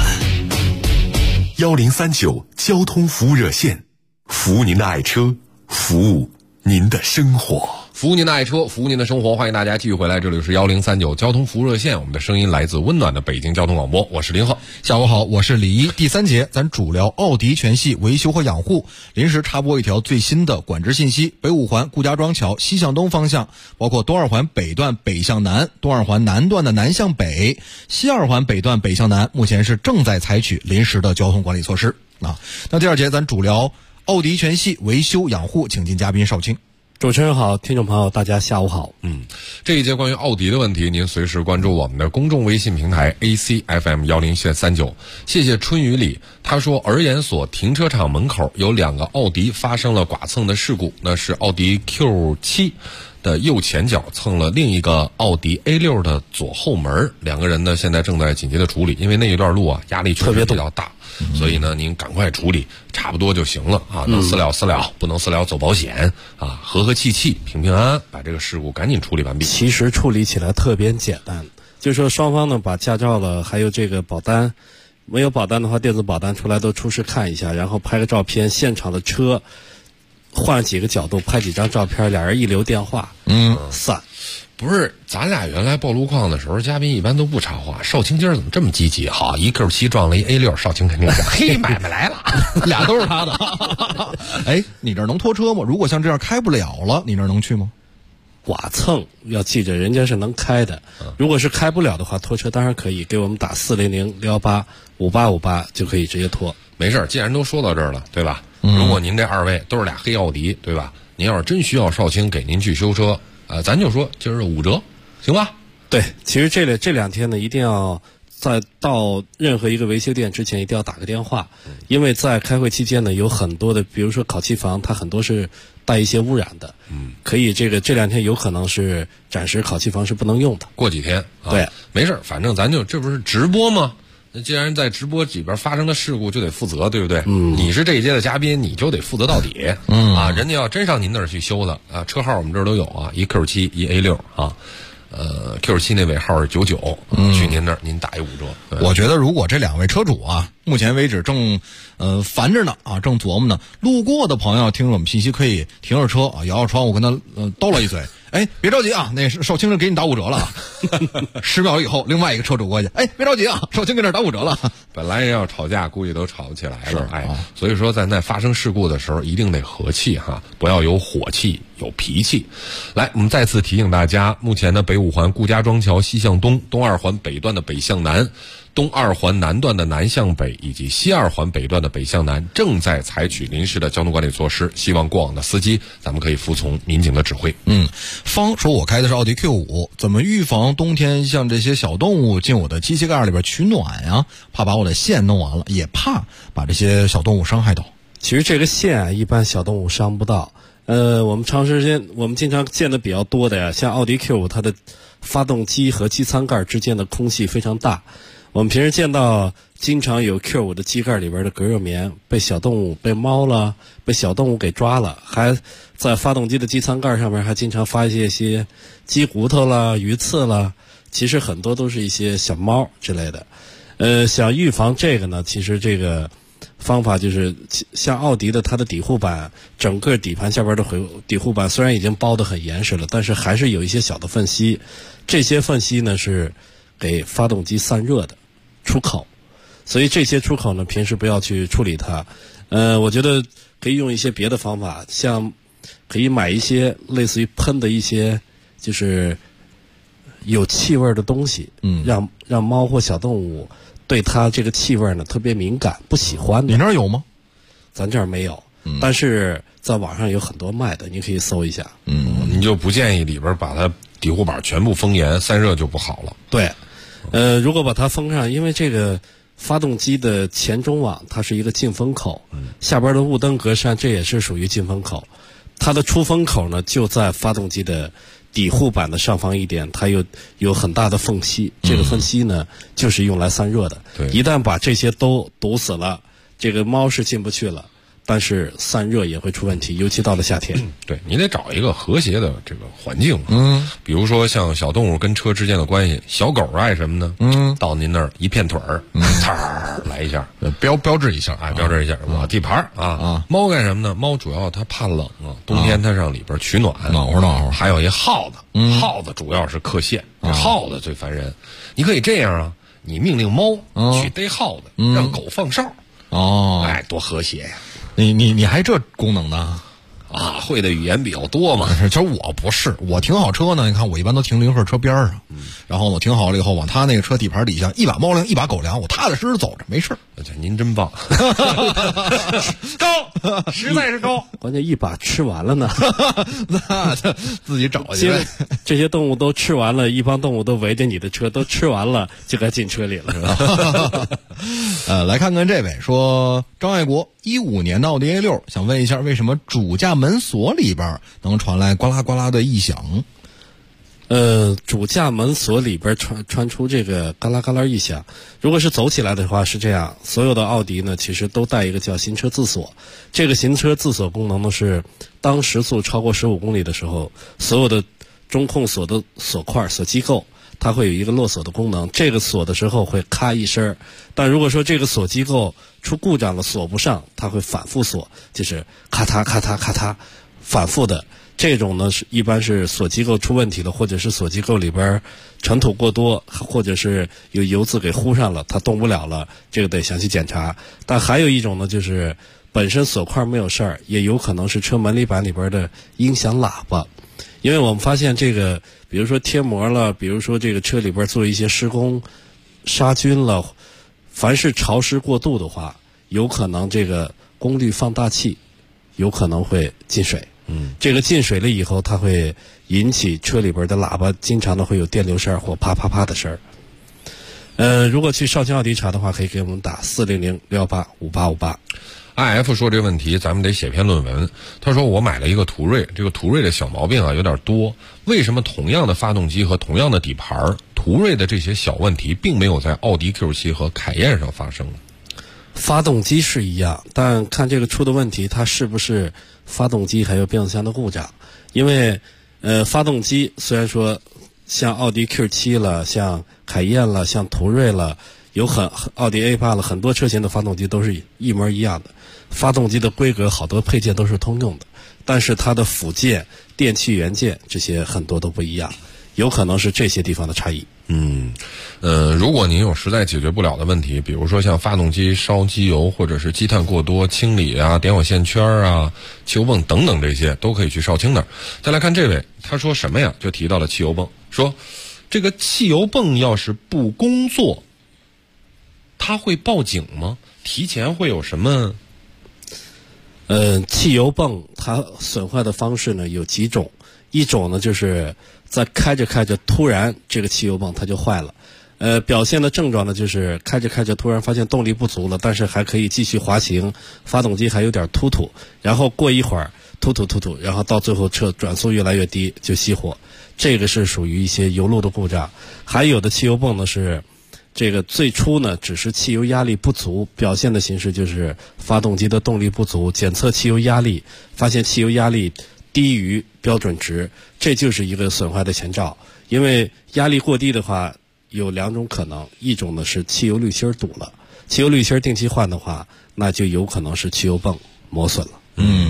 1039交通服务热线，服务您的爱车，服务您的生活。 服务您的爱车，服务您的生活，欢迎大家继续回来，这里是1039交通服务热线，我们的声音来自温暖的北京交通广播，我是林鹤。 下午好，我是李一。第三节咱主聊奥迪全系维修和养护，临时插播一条最新的管制信息：北五环顾家庄桥西向东方向，包括东二环北段北向南、东二环南段的南向北、西二环北段北向南，目前是正在采取临时的交通管理措施啊。那第二节咱主聊奥迪全系维修养护，请进嘉宾少卿。 主持人好，听众朋友大家下午好。 这一节关于奥迪的问题，您随时关注我们的公众微信平台 ACFM 1039。谢谢春雨里，他说儿研所停车场门口有2个奥迪发生了剐蹭的事故，那是奥迪 Q7 的右前脚蹭了另一个奥迪 A6 的左后门，2个人呢现在正在紧急的处理，因为那一段路啊压力确实比较大。所以呢，您赶快处理，差不多就行了啊！能私了私了，不能私了走保险啊，和气气，平平安安，把这个事故赶紧处理完毕。 其实处理起来特别简单，就是说双方呢把驾照了，还有这个保单，没有保单的话，电子保单出来都出示看一下，然后拍个照片，现场的车换几个角度，拍几张照片，俩人一留电话，散。 不是，咱俩原来报路况的时候，嘉宾一般都不插话。少卿今儿怎么这么积极？好，一 Q7 撞了一 A6，少卿肯定讲，嘿，买卖来了， 俩都是他的。哎，你这能拖车吗？如果像这样开不了了，你这能去吗？ 剐蹭要记着，人家是能开的。如果是开不了的话，拖车当然可以，给我们打400-618-5858就可以直接拖。 没事，既然都说到这儿了，对吧？如果您这2位都是俩黑奥迪，对吧？您要是真需要少卿给您去修车，咱就说今儿5折，行吧？ 对，其实这2天呢，一定要在到任何一个维修店之前，一定要打个电话，因为在开会期间呢，有很多的，比如说烤漆房，它很多是带一些污染的，可以这2天有可能是暂时烤漆房是不能用的， 过几天对， 没事，反正咱就这不是直播吗？那既然在直播里边发生的事故就得负责，对不对？你是这一届的嘉宾，你就得负责到底。人家要真上您那儿去修的啊，车号我们这儿都有啊，一 Q7 一 A6 啊。Q7 那尾号是99，去您那儿您打一5折。 我觉得如果这2位车主啊，目前为止正烦着呢啊，正琢磨呢，路过的朋友听着我们信息可以停着车啊，摇摇窗户跟他叨了一嘴，哎，别着急啊，那少卿这给你打5折了啊。10秒以后，另外一个车主过去，哎，别着急啊，少卿给这打5折了。 本来人要吵架，估计都吵不起来了，所以说在那发生事故的时候，一定得和气哈，不要有火气。有脾气。来，我们再次提醒大家，目前呢，北五环顾家庄桥西向东、东二环北段的北向南、 东2环南段的南向北以及西2环北段的北向南正在采取临时的交通管理措施，希望过往的司机咱们可以服从民警的指挥。 方说我开的是奥迪 Q5，怎么预防冬天像这些小动物进我的机器盖里边取暖呀？怕把我的线弄完了，也怕把这些小动物伤害到。 其实这个线啊，一般小动物伤不到。我们经常见的比较多的呀，像奥迪 Q5，它的发动机和机舱盖之间的空隙非常大。我们平时见到经常有 Q5 的机盖里边的隔热棉被小动物、被猫了、被小动物给抓了，还在发动机的机舱盖上面还经常发现一些鸡骨头啦、鱼刺啦，其实很多都是一些小猫之类的。想预防这个呢，其实这个方法就是像奥迪的它的底护板，整个底盘下边的底护板虽然已经包得很严实了，但是还是有一些小的缝隙，这些缝隙呢是给发动机散热的出口，所以这些出口呢平时不要去处理它。我觉得可以用一些别的方法，像可以买一些类似于喷的一些就是有气味的东西，让猫或小动物对它这个气味呢特别敏感，不喜欢的。 你那儿有吗？ 咱这儿没有，但是在网上有很多卖的，你可以搜一下。 你就不建议里边把它底护板全部封严，散热就不好了。 对，如果把它封上，因为这个发动机的前中网它是一个进风口，下边的雾灯格栅这也是属于进风口，它的出风口呢就在发动机的底护板的上方一点，它有很大的缝隙，这个缝隙呢就是用来散热的。一旦把这些都堵死了，这个猫是进不去了，但是散热也会出问题，尤其到了夏天。 对，你得找一个和谐的这个环境。比如说像小动物跟车之间的关系，小狗爱什么呢？到您那儿一片腿儿，来一下， 标志一下， 标志一下，我地盘啊。猫干什么呢？猫主要它怕冷啊，冬天它上里边取暖， 暖和。 还有一耗子，耗子主要是克线，这耗子最烦人。你可以这样啊，你命令猫去逮耗子，让狗放哨。多和谐呀！ 你还这功能呢？ 会的语言比较多嘛。 其实我不是，我停好车呢，你看我一般都停灵鹤车边上，然后我停好了以后，往他那个车底盘底下一把猫粮一把狗粮，我踏踏实实走着，没事。 您真棒，高，实在是高。 关键一把吃完了呢， 那自己找去。 这些动物都吃完了，一帮动物都围着你的车，都吃完了，就该进车里了，是吧？ 来看看这位说，张爱国15年的奥迪 A6，想问一下，为什么主驾门锁里边能传来呱啦呱啦的异响？ 主驾门锁里边传出这个嘎啦嘎啦异响。如果是走起来的话是这样，所有的奥迪呢其实都带一个叫行车自锁。这个行车自锁功能呢是当时速超过15公里的时候，所有的中控锁的锁块锁机构它会有一个落锁的功能，这个锁的时候会咔一声，但如果说这个锁机构出故障了锁不上，它会反复锁，就是咔嗒咔嗒咔嗒反复的。这种呢是一般是锁机构出问题了，或者是锁机构里边尘土过多，或者是有油渍给糊上了，它动不了了，这个得详细检查。但还有一种呢，就是本身锁块没有事儿，也有可能是车门里板里边的音响喇叭。因为我们发现这个，比如说贴膜了，比如说这个车里边做一些施工杀菌了，凡是潮湿过度的话，有可能这个功率放大器有可能会进水。这个进水了以后，它会引起车里边的喇叭经常的会有电流声或啪啪啪的声。如果去绍兴奥迪查的话，可以给我们打400-618-5858。 IF 说这个问题咱们得写篇论文。他说我买了一个途锐，这个途锐的小毛病啊有点多，为什么同样的发动机和同样的底盘，途锐的这些小问题并没有在奥迪 Q7 和凯宴上发生呢？ 发动机是一样，但看这个出的问题它是不是发动机还有变速箱的故障。因为发动机虽然说像奥迪 Q7 了，像凯宴了，像途锐了，有奥迪 A8 了，很多车型的发动机都是一模一样的，发动机的规格好多配件都是通用的，但是它的辅件、电器元件这些很多都不一样，有可能是这些地方的差异。 如果您有实在解决不了的问题，比如说像发动机烧机油，或者是积碳过多清理啊、点火线圈啊、汽油泵等等，这些都可以去绍兴那儿。再来看这位，他说什么呀？就提到了汽油泵，说这个汽油泵要是不工作， 他会报警吗？提前会有什么？ 汽油泵它损坏的方式呢有几种，一种呢就是在开着开着突然这个汽油泵它就坏了。表现的症状呢，就是开着开着突然发现动力不足了，但是还可以继续滑行，发动机还有点突突，然后过一会儿突突，然后到最后车转速越来越低就熄火，这个是属于一些油路的故障。还有的汽油泵呢是这个最初呢只是汽油压力不足，表现的形式就是发动机的动力不足，检测汽油压力，发现汽油压力低于标准值，这就是一个损坏的前兆。因为压力过低的话有两种可能，一种呢是汽油滤芯堵了，汽油滤芯定期换的话，那就有可能是汽油泵磨损了。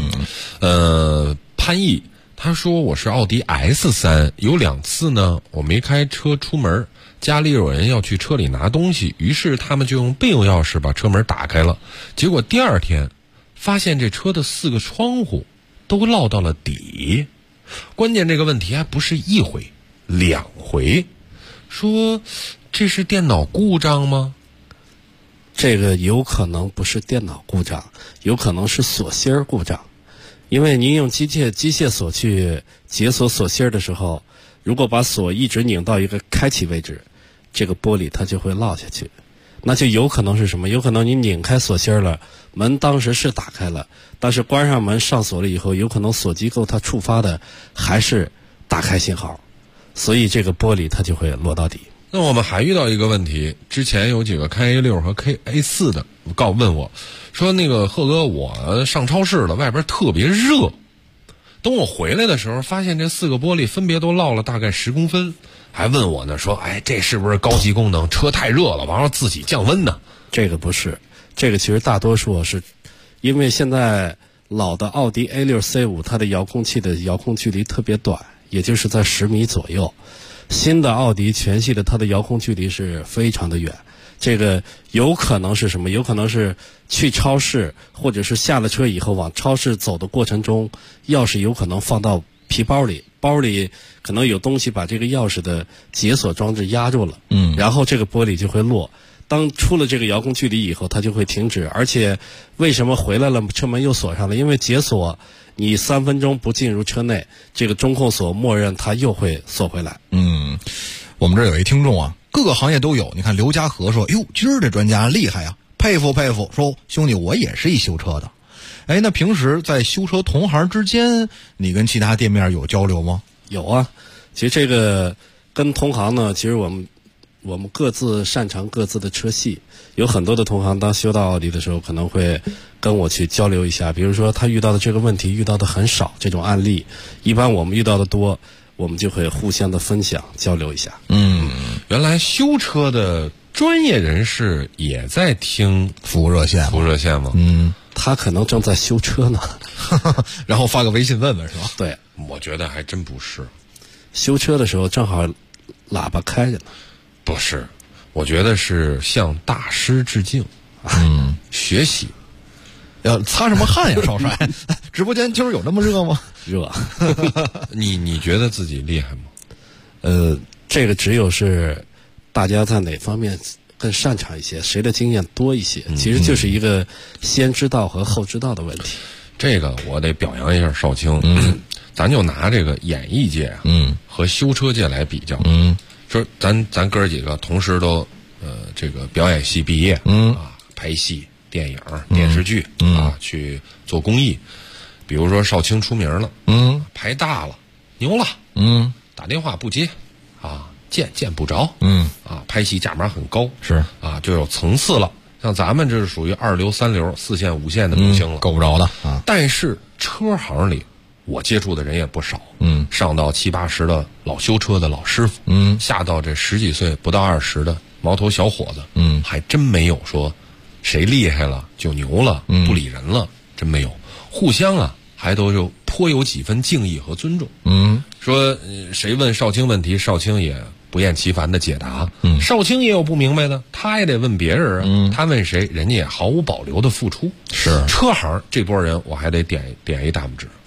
潘毅他说我是奥迪 S3， 有2次呢我没开车出门，家里有人要去车里拿东西，于是他们就用备用钥匙把车门打开了，结果第2天发现这车的4个窗户都落到了底，关键这个问题还不是1回2回，说这是电脑故障吗？ 这个有可能不是电脑故障，有可能是锁芯故障。因为您用机械锁去解锁锁芯的时候，如果把锁一直拧到一个开启位置，这个玻璃它就会落下去，那就有可能是什么？有可能你拧开锁芯了，门当时是打开了，但是关上门上锁了以后，有可能锁机构它触发的还是打开信号，所以这个玻璃它就会落到底。 那我们还遇到一个问题，之前有几个开 A6 和 A4 的问我说，那个贺哥，我上超市了，外边特别热，等我回来的时候发现这4个玻璃分别都落了大概10公分，还问我呢，说这是不是高级功能，车太热了完了自己降温呢？ 这个不是，这个其实大多数是因为现在老的奥迪 A6C5 它的遥控器的遥控距离特别短，也就是在10米左右，新的奥迪全系的它的遥控距离是非常的远，这个有可能是什么？有可能是去超市，或者是下了车以后往超市走的过程中，钥匙有可能放到皮包里，包里可能有东西把这个钥匙的解锁装置压住了，然后这个玻璃就会落。当出了这个遥控距离以后，它就会停止。而且为什么回来了车门又锁上了？因为解锁你3分钟不进入车内，这个中控锁默认它又会锁回来。 我们这儿有一听众啊，各个行业都有。你看刘家和说，哟，今儿这专家厉害呀，佩服佩服。说兄弟，我也是一修车的。那平时在修车同行之间，你跟其他店面有交流吗？ 有啊，其实这个跟同行呢，其实我们各自擅长各自的车系，有很多的同行当修到奥迪的时候，可能会跟我去交流一下，比如说他遇到的这个问题遇到的很少，这种案例一般我们遇到的多，我们就会互相的分享交流一下。 原来修车的专业人士也在听服务热线吗？ 他可能正在修车呢然后发个微信问问是吧？ 对， 我觉得还真不是， 修车的时候正好喇叭开着呢。 不是，我觉得是向大师致敬，学习。 要擦什么汗呀，少帅？直播间今儿有那么热吗？ 热。 你觉得自己厉害吗？ 这个只有是大家在哪方面更擅长一些，谁的经验多一些，其实就是一个先知道和后知道的问题。 这个我得表扬一下少卿。咱就拿这个演艺界啊，和修车界来比较。说咱哥几个同时都这个表演系毕业，拍戏、电影、电视剧去做公益。比如说少卿出名了，拍大了，牛了，打电话不接，见不着，拍戏价码很高， 是就有层次了。像咱们这是属于2流、3流、4线、5线的明星了， 够不着的啊。 但是车行里，我接触的人也不少，上到70、80的老修车的老师傅，下到这10几岁不到20的毛头小伙子，还真没有说谁厉害了就牛了，不理人了，真没有。互相还都有颇有几分敬意和尊重。说谁问少卿问题，少卿也不厌其烦的解答。少卿也有不明白的，他也得问别人啊。他问谁，人家也毫无保留的付出。 是车行这波人，我还得点一大拇指。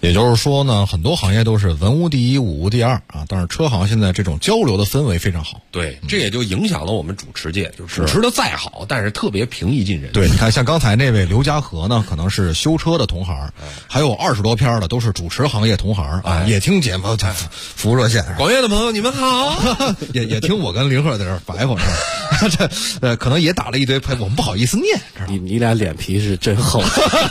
也就是说呢，很多行业都是文无第一，武无第二啊。但是车行现在这种交流的氛围非常好。 对，这也就影响了我们主持界，就是主持的再好，但是特别平易近人。 对，你看像刚才那位刘家和呢，可能是修车的同行，还有20多篇的都是主持行业同行啊，也听节目，服务热线。 广粤的朋友你们好， 也听我跟林鹤在这白话这可能也打了一堆喷，我们不好意思念。 你俩脸皮是真厚。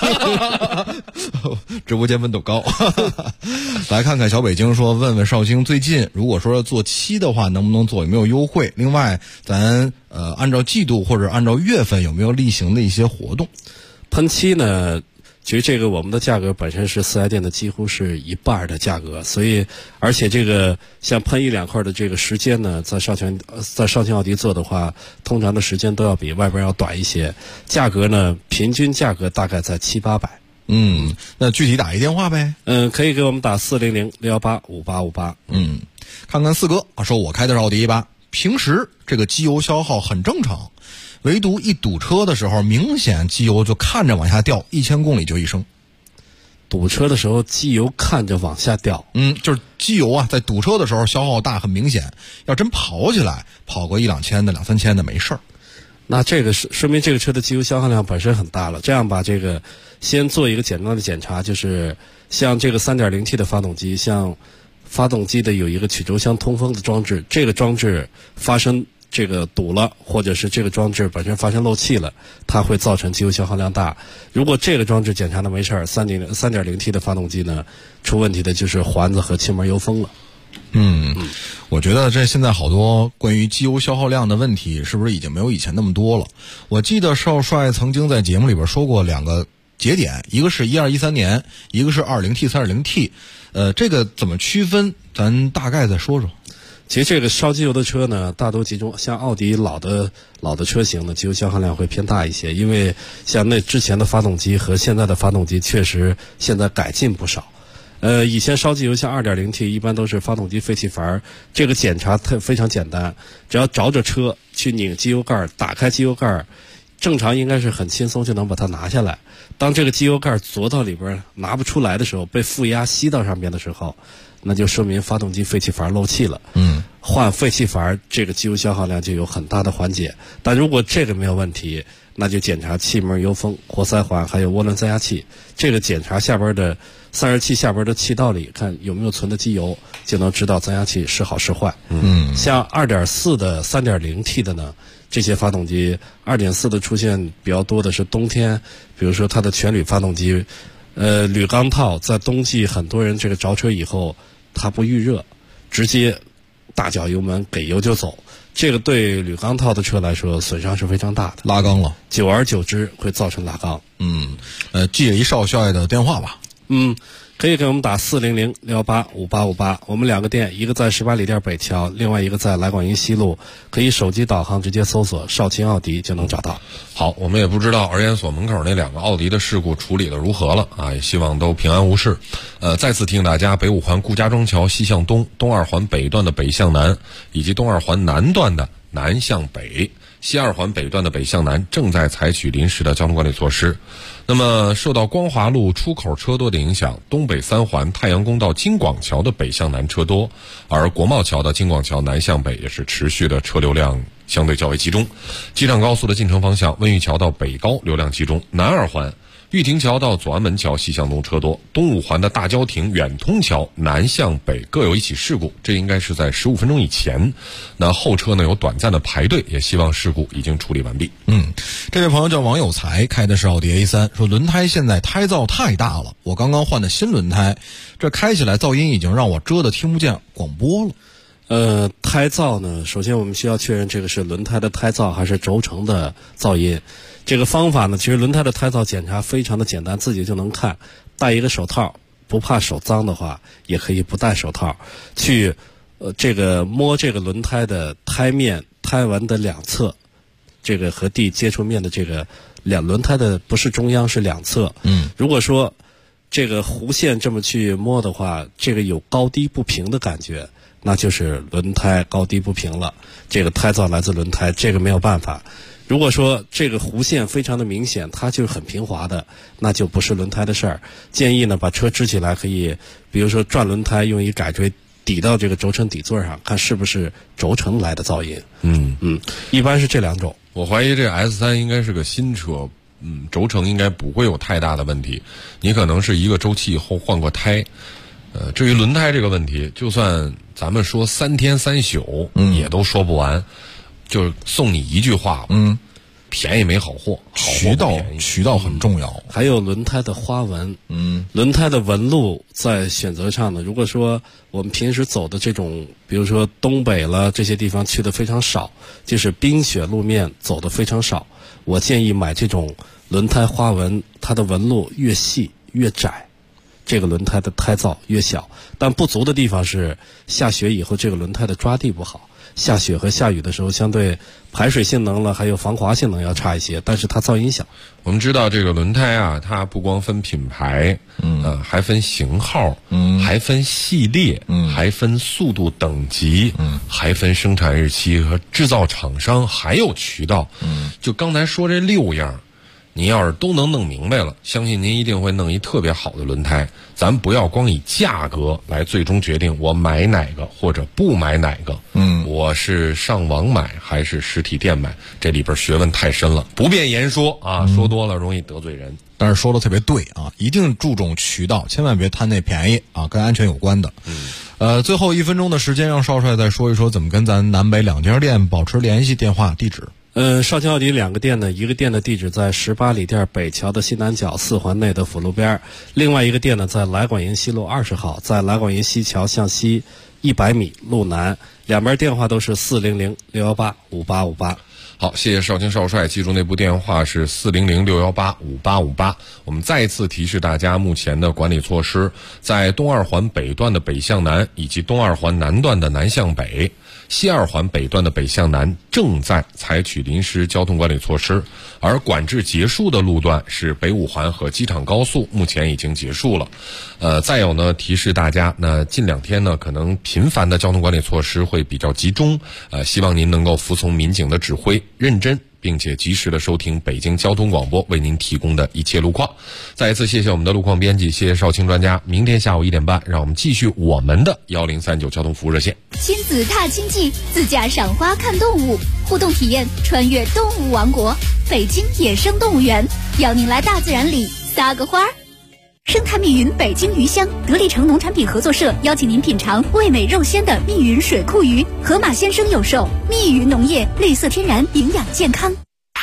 直播间温度高。来看看小北京说，问问绍兴最近如果说做漆的话能不能做，有没有优惠？另外咱按照季度或者按照月份有没有例行的一些活动？ 喷漆呢，其实这个我们的价格本身是4S店的几乎是一半的价格，所以而且这个像喷1-2块的这个时间呢，在绍兴奥迪做的话，通常的时间都要比外边要短一些，价格呢平均价格大概在700-800。 那具体打一电话呗。 可以给我们打400-618-5858。 看看四哥啊，说我开的是奥迪A8，平时这个机油消耗很正常，唯独一堵车的时候，明显机油就看着往下掉，1000公里就1升。 堵车的时候机油看着往下掉， 就是机油啊，在堵车的时候消耗大，很明显。要真跑起来，跑个1-2千的、2-3千的没事儿。 那这个是说明这个车的机油消耗量本身很大了。这样吧，这个先做一个简单的检查，就是像这个 3.0T 的发动机，像发动机的有一个曲轴箱通风的装置，这个装置发生这个堵了，或者是这个装置本身发生漏气了，它会造成机油消耗量大。如果这个装置检查的没事儿，3.0T 的发动机呢，出问题的就是环子和气门油封了。 我觉得这现在好多关于机油消耗量的问题，是不是已经没有以前那么多了？我记得少帅曾经在节目里边说过2个节点，一个是12-13年，一个是2.0T、3.0T。这个怎么区分？咱大概再说说。 其实这个烧机油的车呢，大都集中像奥迪老的车型呢，机油消耗量会偏大一些，因为像那之前的发动机和现在的发动机确实现在改进不少。以前烧机油像 2.0T 一般都是发动机废气阀，这个检查非常简单，只要着着车去拧机油盖，打开机油盖，正常应该是很轻松就能把它拿下来。当这个机油盖钻到里边拿不出来的时候，被负压吸到上边的时候，那就说明发动机废气阀漏气了。换废气阀，这个机油消耗量就有很大的缓解。但如果这个没有问题，那就检查气门、油封、活塞环还有涡轮增压器。这个检查下边的散热器下边的气道里，看有没有存的机油，就能知道增压器是好是坏。像 2.4 的 3.0T 的呢，这些发动机 2.4 的出现比较多的是冬天，比如说它的全铝发动机，铝钢套在冬季很多人这个着车以后，它不预热，直接大脚油门给油就走，这个对铝钢套的车来说损伤是非常大的， 拉缸了， 久而久之会造成拉缸。 记一少校的电话吧。 可以给我们打400-618-5858。我们2个店，一个在18里店北桥，另外一个在来广营西路，可以手机导航直接搜索绍兴奥迪就能找到。 好，我们也不知道儿研所门口那2个奥迪的事故处理的如何了啊，也希望都平安无事。再次提醒大家，北5环顾家庄桥西向东，东2环北段的北向南，以及东2环南段的南向北，西2环北段的北向南正在采取临时的交通管理措施。那么受到光华路出口车多的影响，东北3环太阳宫到京广桥的北向南车多，而国贸桥到京广桥南向北也是持续的车流量相对较为集中。机场高速的进城方向，温榆桥到北高流量集中，南2环玉亭桥到左安门桥西向东车多，东5环的大郊亭远通桥南向北各有一起事故，这应该是在15分钟以前。那后车呢有短暂的排队，也希望事故已经处理完毕。 这位朋友叫王有才，开的是奥迪 A3， 说轮胎现在胎噪太大了，我刚刚换的新轮胎，这开起来噪音已经让我遮得听不见广播了。 胎噪呢，首先我们需要确认这个是轮胎的胎噪还是轴承的噪音。这个方法呢，其实轮胎的胎噪检查非常的简单，自己就能看。戴一个手套，不怕手脏的话，也可以不戴手套去这个摸这个轮胎的胎面、胎纹的2侧，这个和地接触面的这个轮胎的不是中央是2侧。如果说这个弧线这么去摸的话，这个有高低不平的感觉，那就是轮胎高低不平了。这个胎噪来自轮胎，这个没有办法。如果说这个弧线非常的明显，它就是很平滑的，那就不是轮胎的事儿。建议呢，把车支起来，可以比如说转轮胎，用一改锥抵到这个轴承底座上，看是不是轴承来的噪音。一般是这两种。 我怀疑这 S3 应该是个新车，轴承应该不会有太大的问题。你可能是一个周期以后换过胎。至于轮胎这个问题，就算咱们说3天3宿，也都说不完。就是送你一句话，便宜没好货， 渠道很重要。 还有轮胎的花纹，轮胎的纹路在选择上呢。如果说我们平时走的这种，比如说东北了这些地方去的非常少，就是冰雪路面走的非常少，我建议买这种轮胎花纹，它的纹路越细越窄，这个轮胎的胎噪越小。但不足的地方是下雪以后这个轮胎的抓地不好。下雪和下雨的时候，相对排水性能了，还有防滑性能要差一些，但是它噪音小。 我们知道这个轮胎啊，它不光分品牌，还分型号，还分系列，还分速度等级，还分生产日期和制造厂商，还有渠道。就刚才说这6样，您要是都能弄明白了，相信您一定会弄一特别好的轮胎。咱不要光以价格来最终决定我买哪个或者不买哪个。我是上网买还是实体店买，这里边学问太深了，不便言说啊，说多了容易得罪人。 但是说的特别对啊，一定注重渠道，千万别贪那便宜啊，跟安全有关的。最后1分钟的时间，让少帅再说一说怎么跟咱南北2家店保持联系，电话地址。 少卿奥迪2个店呢，一个店的地址在18里店北桥的西南角4环内的辅路边，另外一个店呢在来广营西路20号，在来广营西桥向西100米路南，两边电话都是400-618-5858。 好，谢谢少卿少帅，记住那部电话是400-618-5858。我们再一次提示大家，目前的管理措施，在东2环北段的北向南以及东2环南段的南向北，西2环北段的北向南正在采取临时交通管理措施，而管制结束的路段是北5环和机场高速，目前已经结束了。再有呢，提示大家，那近2天呢，可能频繁的交通管理措施会比较集中，希望您能够服从民警的指挥，认真并且及时的收听北京交通广播为您提供的一切路况。再一次谢谢我们的路况编辑，谢谢少卿专家。明天下午1点半，让我们继续我们的1039交通服务热线。 亲子踏青记，自驾赏花看动物，互动体验穿越动物王国，北京野生动物园，邀您来大自然里撒个花儿。生态密云北京鱼乡得力城农产品合作社邀请您品尝味美肉鲜的密云水库鱼，河马先生有售，密云农业，绿色天然，营养健康。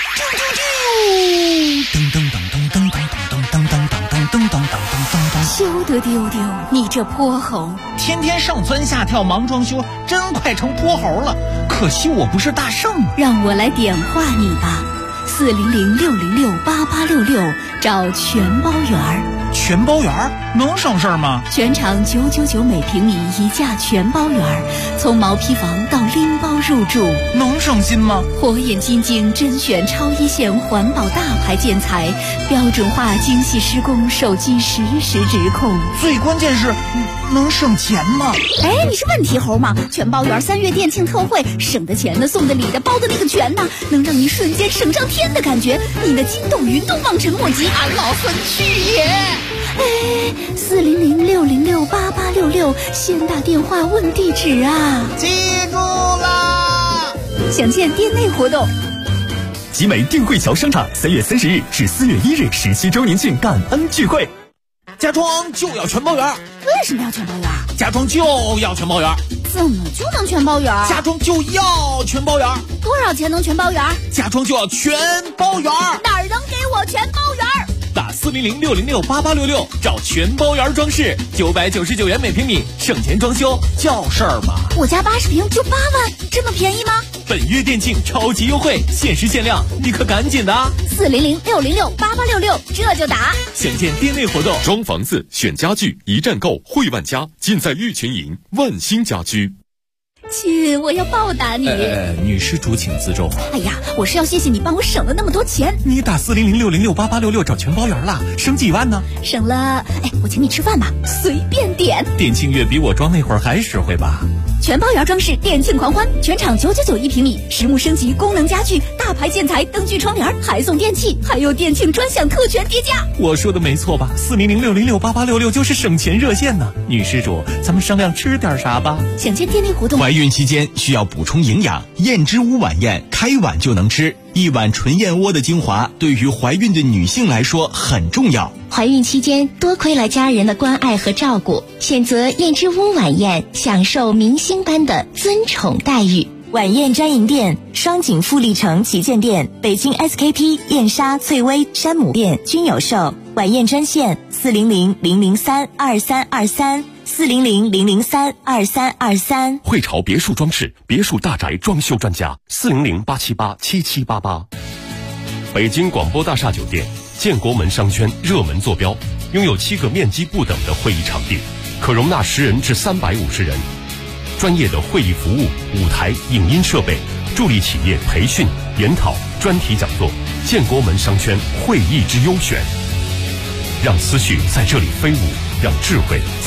噔噔噔噔噔噔噔噔噔噔噔噔噔噔， 休得丢丢，你这泼猴！ 天天上蹿下跳忙装修，真快成泼猴了。可惜我不是大圣， 让我来点化你吧。400-606-8866，找全包园儿。 全包园能省事儿吗？ 全场999每平米一价全包园，从毛坯房到拎包入住， 能省心吗？ 火眼金睛甄选超一线环保大牌建材，标准化精细施工，手机实时直控。 最关键是能省钱吗？ 哎，你是问题猴吗？全包园3月店庆特惠，省的钱的，送的礼的，包的那个全呢，能让你瞬间省上天的感觉，你的筋斗云都望尘莫及，俺老孙去也！哎，400-606-8866，先打电话问地址啊！ 记住啦！ 详见店内活动。 集美定汇桥商场3月30日至4月1日17周年庆感恩聚会， 家装就要全包圆。 为什么要全包圆？ 家装就要全包圆。 怎么就能全包圆？ 家装就要全包圆。 多少钱能全包圆？ 家装就要全包圆。 哪儿能给我全包圆？ 打400-606-8866，找全包圆装饰，999元每平米，省钱装修叫事儿嘛。 我家80平就8万，这么便宜吗？ 本月店庆超级优惠，限时限量，你可赶紧的 ！400-606-8866，这就打。 详见店内活动。 装房子选家具，一站购汇万家，尽在玉群营万兴家居。 亲，我要报答你。 女施主请自重。 哎呀，我是要谢谢你帮我省了那么多钱。 你打400606866找全包圆了，省几万呢？ 省了，我请你吃饭吧，随便点。 店庆月比我装那会儿还实惠吧？ 全包圆装饰店庆狂欢，全场999一平米，实木升级，功能家具，大牌建材，灯具窗帘，还送电器，还有店庆专享特权叠加。 我说的没错吧？400606866就是省钱热线呢。女施主，咱们商量吃点啥吧？ 想见店内活动。 怀孕期间需要补充营养，燕之屋晚宴开碗就能吃。一碗纯燕窝的精华对于怀孕的女性来说很重要。 怀孕期间多亏了家人的关爱和照顾，选择燕之屋晚宴，享受明星般的尊宠待遇。 晚宴专营店：双井富力城旗舰店、北京 SKP、燕莎、翠微、山姆店均有售。晚宴专线：400-003-2323，400-003-2323。 汇潮别墅装饰，别墅大宅装修专家，400-878-7788。北京广播大厦酒店建国门商圈热门坐标，拥有7个面积不等的会议场地，可容纳10人至350人。专业的会议服务、舞台、影音设备，助力企业培训、研讨、专题讲座。建国门商圈会议之优选，让思绪在这里飞舞，让智慧在